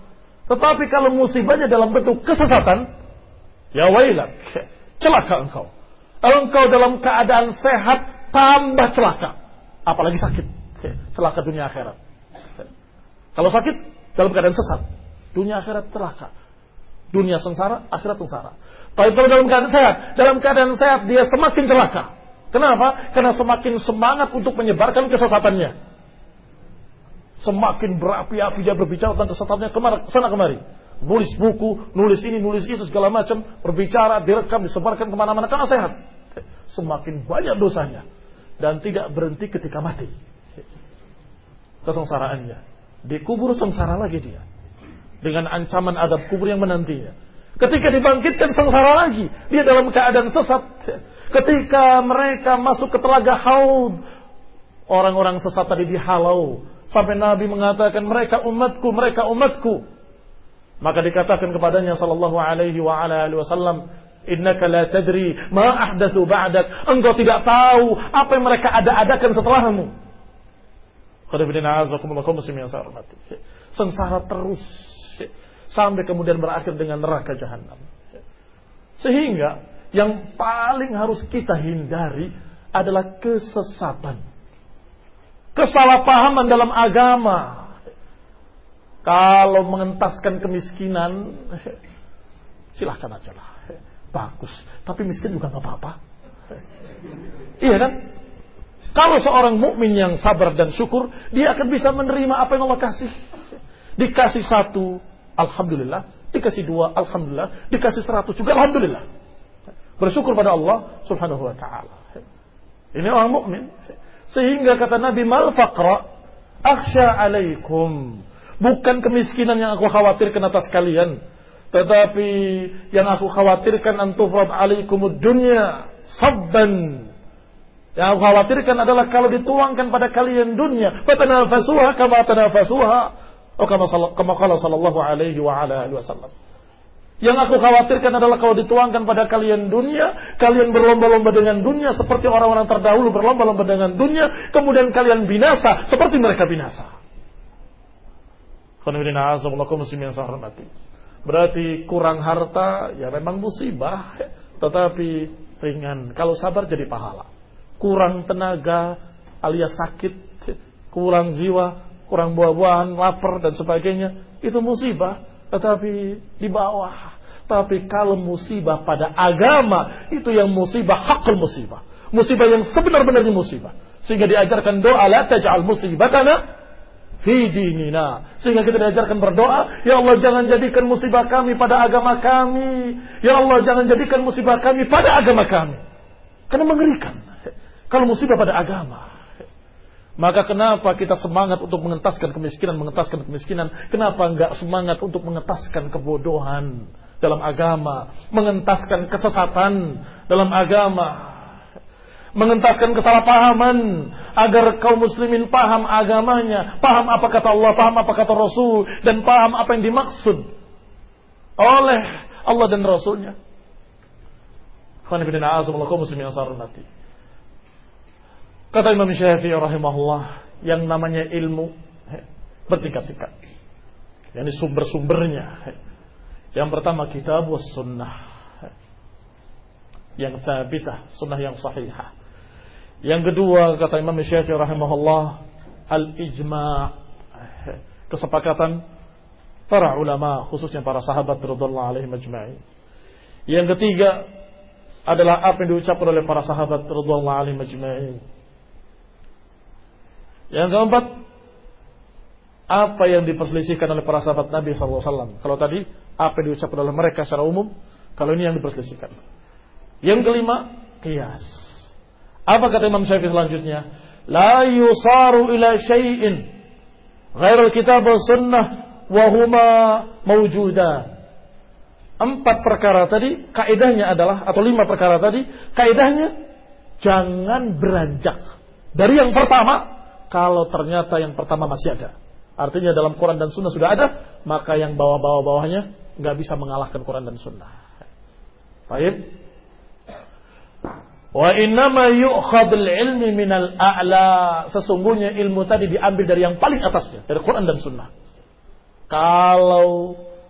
Tetapi kalau musibahnya dalam bentuk kesesatan, ya wailak, celaka engkau. Engkau dalam keadaan sehat tambah celaka, apalagi sakit, celaka dunia akhirat. Kalau sakit dalam keadaan sesat, dunia akhirat celaka. Dunia sengsara, akhirat sengsara. Tapi kalau dalam keadaan sehat, dalam keadaan sehat dia semakin celaka. Kenapa? Karena semakin semangat untuk menyebarkan kesesatannya. Semakin berapi-api dia berbicara tentang kesesatannya kemana, sana kemari. Nulis buku, nulis ini, nulis itu, segala macam. Berbicara, direkam, disebarkan kemana-mana karena sehat. Semakin banyak dosanya. Dan tidak berhenti ketika mati. Kesengsaraannya. Dikubur sengsara lagi dia. Dengan ancaman adab kubur yang menantinya. Ketika dibangkitkan sengsara lagi. Dia dalam keadaan sesat. Ketika mereka masuk ke telaga Haud, orang-orang sesat tadi dihalau. Sampai Nabi mengatakan, mereka umatku, mereka umatku. Maka dikatakan kepadanya sallallahu alaihi wa ala alihi wasallam, innaka la tadri ma ahdatsu ba'dak. Engkau tidak tahu apa yang mereka ada-adakan setelahmu. Sengsara terus sampai kemudian berakhir dengan neraka jahanam. Sehingga yang paling harus kita hindari adalah kesesatan, kesalahpahaman dalam agama. Kalau mengentaskan kemiskinan, silahkan aja lah, bagus. Tapi miskin juga nggak apa-apa. Iya kan? Kalau seorang mukmin yang sabar dan syukur, dia akan bisa menerima apa yang Allah kasih. Dikasih satu, alhamdulillah. Dikasih dua, alhamdulillah. Dikasih seratus juga, alhamdulillah. Bersyukur pada Allah subhanahu wa ta'ala. Ini orang mukmin. Sehingga kata Nabi, mal faqra akhsha alaikum. Bukan kemiskinan yang aku khawatirkan atas kalian, tetapi yang aku khawatirkan antufrad alaikumud dunya sabban. Yang aku khawatirkan adalah kalau dituangkan pada kalian dunia, fatanafasuha kama tanafasuha, atau kama qala sallallahu alaihi wa ala alihi wasallam. Yang aku khawatirkan adalah kalau dituangkan pada kalian dunia, kalian berlomba-lomba dengan dunia seperti orang-orang terdahulu berlomba-lomba dengan dunia, kemudian kalian binasa seperti mereka binasa. Berarti kurang harta ya memang musibah, tetapi ringan. Kalau sabar jadi pahala. Kurang tenaga alias sakit, kurang jiwa, kurang buah-buahan, lapar dan sebagainya, itu musibah. Tetapi di bawah. Tapi kalau musibah pada agama, itu yang musibah hakul musibah. Musibah yang sebenar-benarnya musibah. Sehingga diajarkan doa, la taj'al musibatana fi dinina. Sehingga kita diajarkan berdoa, ya Allah jangan jadikan musibah kami pada agama kami. Ya Allah jangan jadikan musibah kami pada agama kami. Karena mengerikan. Kalau musibah pada agama. Maka kenapa kita semangat untuk mengentaskan kemiskinan, mengentaskan kemiskinan? Kenapa enggak semangat untuk mengentaskan kebodohan dalam agama, mengentaskan kesesatan dalam agama, mengentaskan kesalahpahaman agar kaum muslimin paham agamanya, paham apa kata Allah, paham apa kata Rasul, dan paham apa yang dimaksud oleh Allah dan Rasulnya. Kata Imam Syafi'i rahimahullah, yang namanya ilmu bertingkat-tingkat. Ini sumber-sumbernya. Yang pertama kitab was sunnah, yang thabitah, sunnah yang sahihah. Yang kedua kata Imam Syafi'i rahimahullah, al-ijma', kesepakatan para ulama, khususnya para sahabat radhiyallahu alaihim ajma'in. Yang ketiga adalah apa yang diucapkan oleh para sahabat radhiyallahu alaihim ajma'in. Yang keempat, apa yang diperselisihkan oleh para sahabat Nabi shallallahu alaihi wasallam. Kalau tadi, apa yang diucapkan oleh mereka secara umum. Kalau ini yang diperselisihkan. Yang kelima, qiyas. Apa kata Imam Syafi'i selanjutnya? La yusaru ila syai'in ghairal kitab wa sunnah wa huma mawjudan. Empat perkara tadi, kaidahnya adalah, atau lima perkara tadi, kaidahnya jangan beranjak dari yang pertama kalau ternyata yang pertama masih ada. Artinya dalam Quran dan Sunnah sudah ada, maka yang bawah-bawah-bawahnya nggak bisa mengalahkan Quran dan Sunnah. Baik. Wa innama yu'khadul ilmi minal a'la. Sesungguhnya ilmu tadi diambil dari yang paling atasnya, dari Quran dan Sunnah. Kalau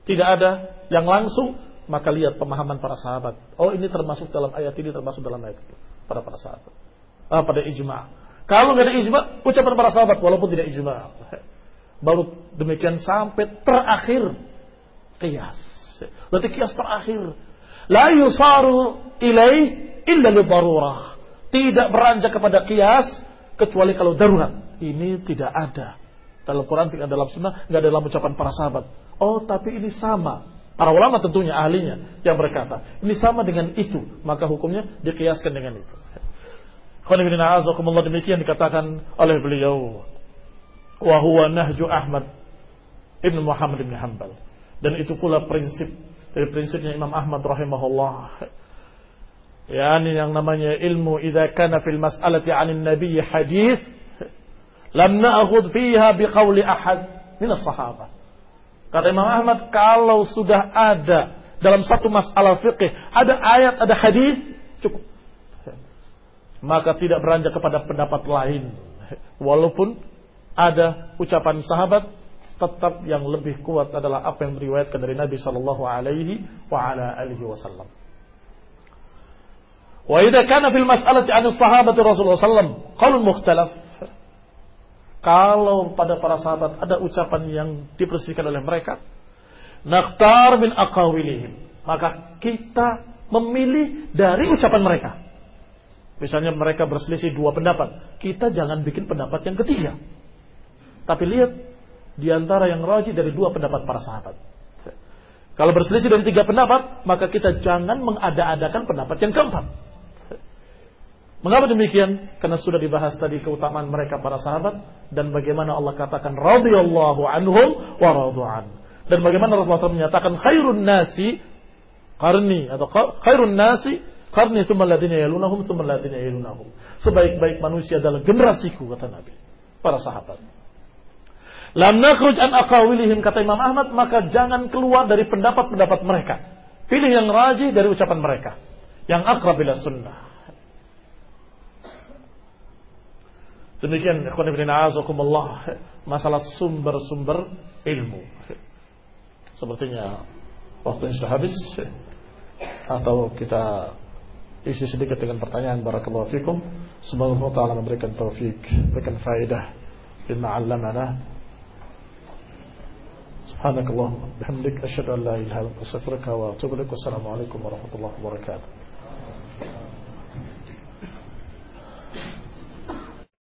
tidak ada yang langsung, maka lihat pemahaman para sahabat. Oh, ini termasuk dalam ayat ini, termasuk dalam ayat itu. Pada para sahabat. Ah, pada ijma'. Kalau nggak ada ijma', ucapan para sahabat walaupun tidak ijma'. Baru demikian sampai terakhir qiyas. Berarti qiyas terakhir. La yusaru ilaih illa li darurah. Tidak beranjak kepada qiyas kecuali kalau darurat. Ini tidak ada dalam Quran, tidak dalam Sunnah, nggak dalam ucapan para sahabat. Oh, tapi ini sama. Para ulama tentunya ahlinya yang berkata ini sama dengan itu, maka hukumnya dikiaskan dengan itu. Demikian dikatakan oleh beliau. Wa huwa nahju Ahmad ibn Muhammad ibn Hanbal. Dan itu pula prinsip dari prinsipnya Imam Ahmad rahimahullah. Yani yang namanya ilmu idza kana fil mas'alati 'anil nabiy hadits lam na'khudh fiha biqauli ahad min as-sahabah. Kata Imam Ahmad, kalau sudah ada dalam satu masalah fikih ada ayat, ada hadis, cukup. Maka tidak beranjak kepada pendapat lain. Walaupun ada ucapan sahabat, tetap yang lebih kuat adalah apa yang diriwayatkan dari Nabi sallallahu alaihi wa ala alihi wasallam. Wa idza kana fil mas'alati 'an as-sahabati Rasulullah sallallahu alaihi wasallam qaulun mukhtalaf. Kalau pada para sahabat ada ucapan yang diperselisihkan oleh mereka, naqtar min aqawilihim, maka kita memilih dari ucapan mereka. Misalnya mereka berselisih dua pendapat, kita jangan bikin pendapat yang ketiga. Tapi lihat di antara yang rajih dari dua pendapat para sahabat. Kalau berselisih dari tiga pendapat, maka kita jangan mengada-adakan pendapat yang keempat. Mengapa demikian? Karena sudah dibahas tadi keutamaan mereka para sahabat dan bagaimana Allah katakan radhiyallahu anhum wa radu'an. Dan bagaimana Rasulullah shallallahu alaihi wasallam menyatakan khairun nasi qarni atau khairun nasi qarni tsumma alladziina yalunahum tsumma alladziina yalunahum. Sebaik-baik manusia adalah generasiku, kata Nabi, para sahabat. Lam nakhruj an aqawilihim, kata Imam Ahmad, maka jangan keluar dari pendapat-pendapat mereka. Pilih yang rajih dari ucapan mereka, yang aqrab ila sunnah. Demikian ikhwan fillah a'azakumullah, masalah sumber-sumber ilmu. Sepertinya waktunya sudah habis, atau kita isi sedikit dengan pertanyaan. Barakallahu fikum. Semoga Allah Ta'ala memberikan taufik, memberikan faedah bima 'allamana. Subhanakallah bihamdik asyhadu an la ilaha illa anta astaghfiruka wa atubu ilaik. Wassalamu alaikum warahmatullahi wabarakatuh.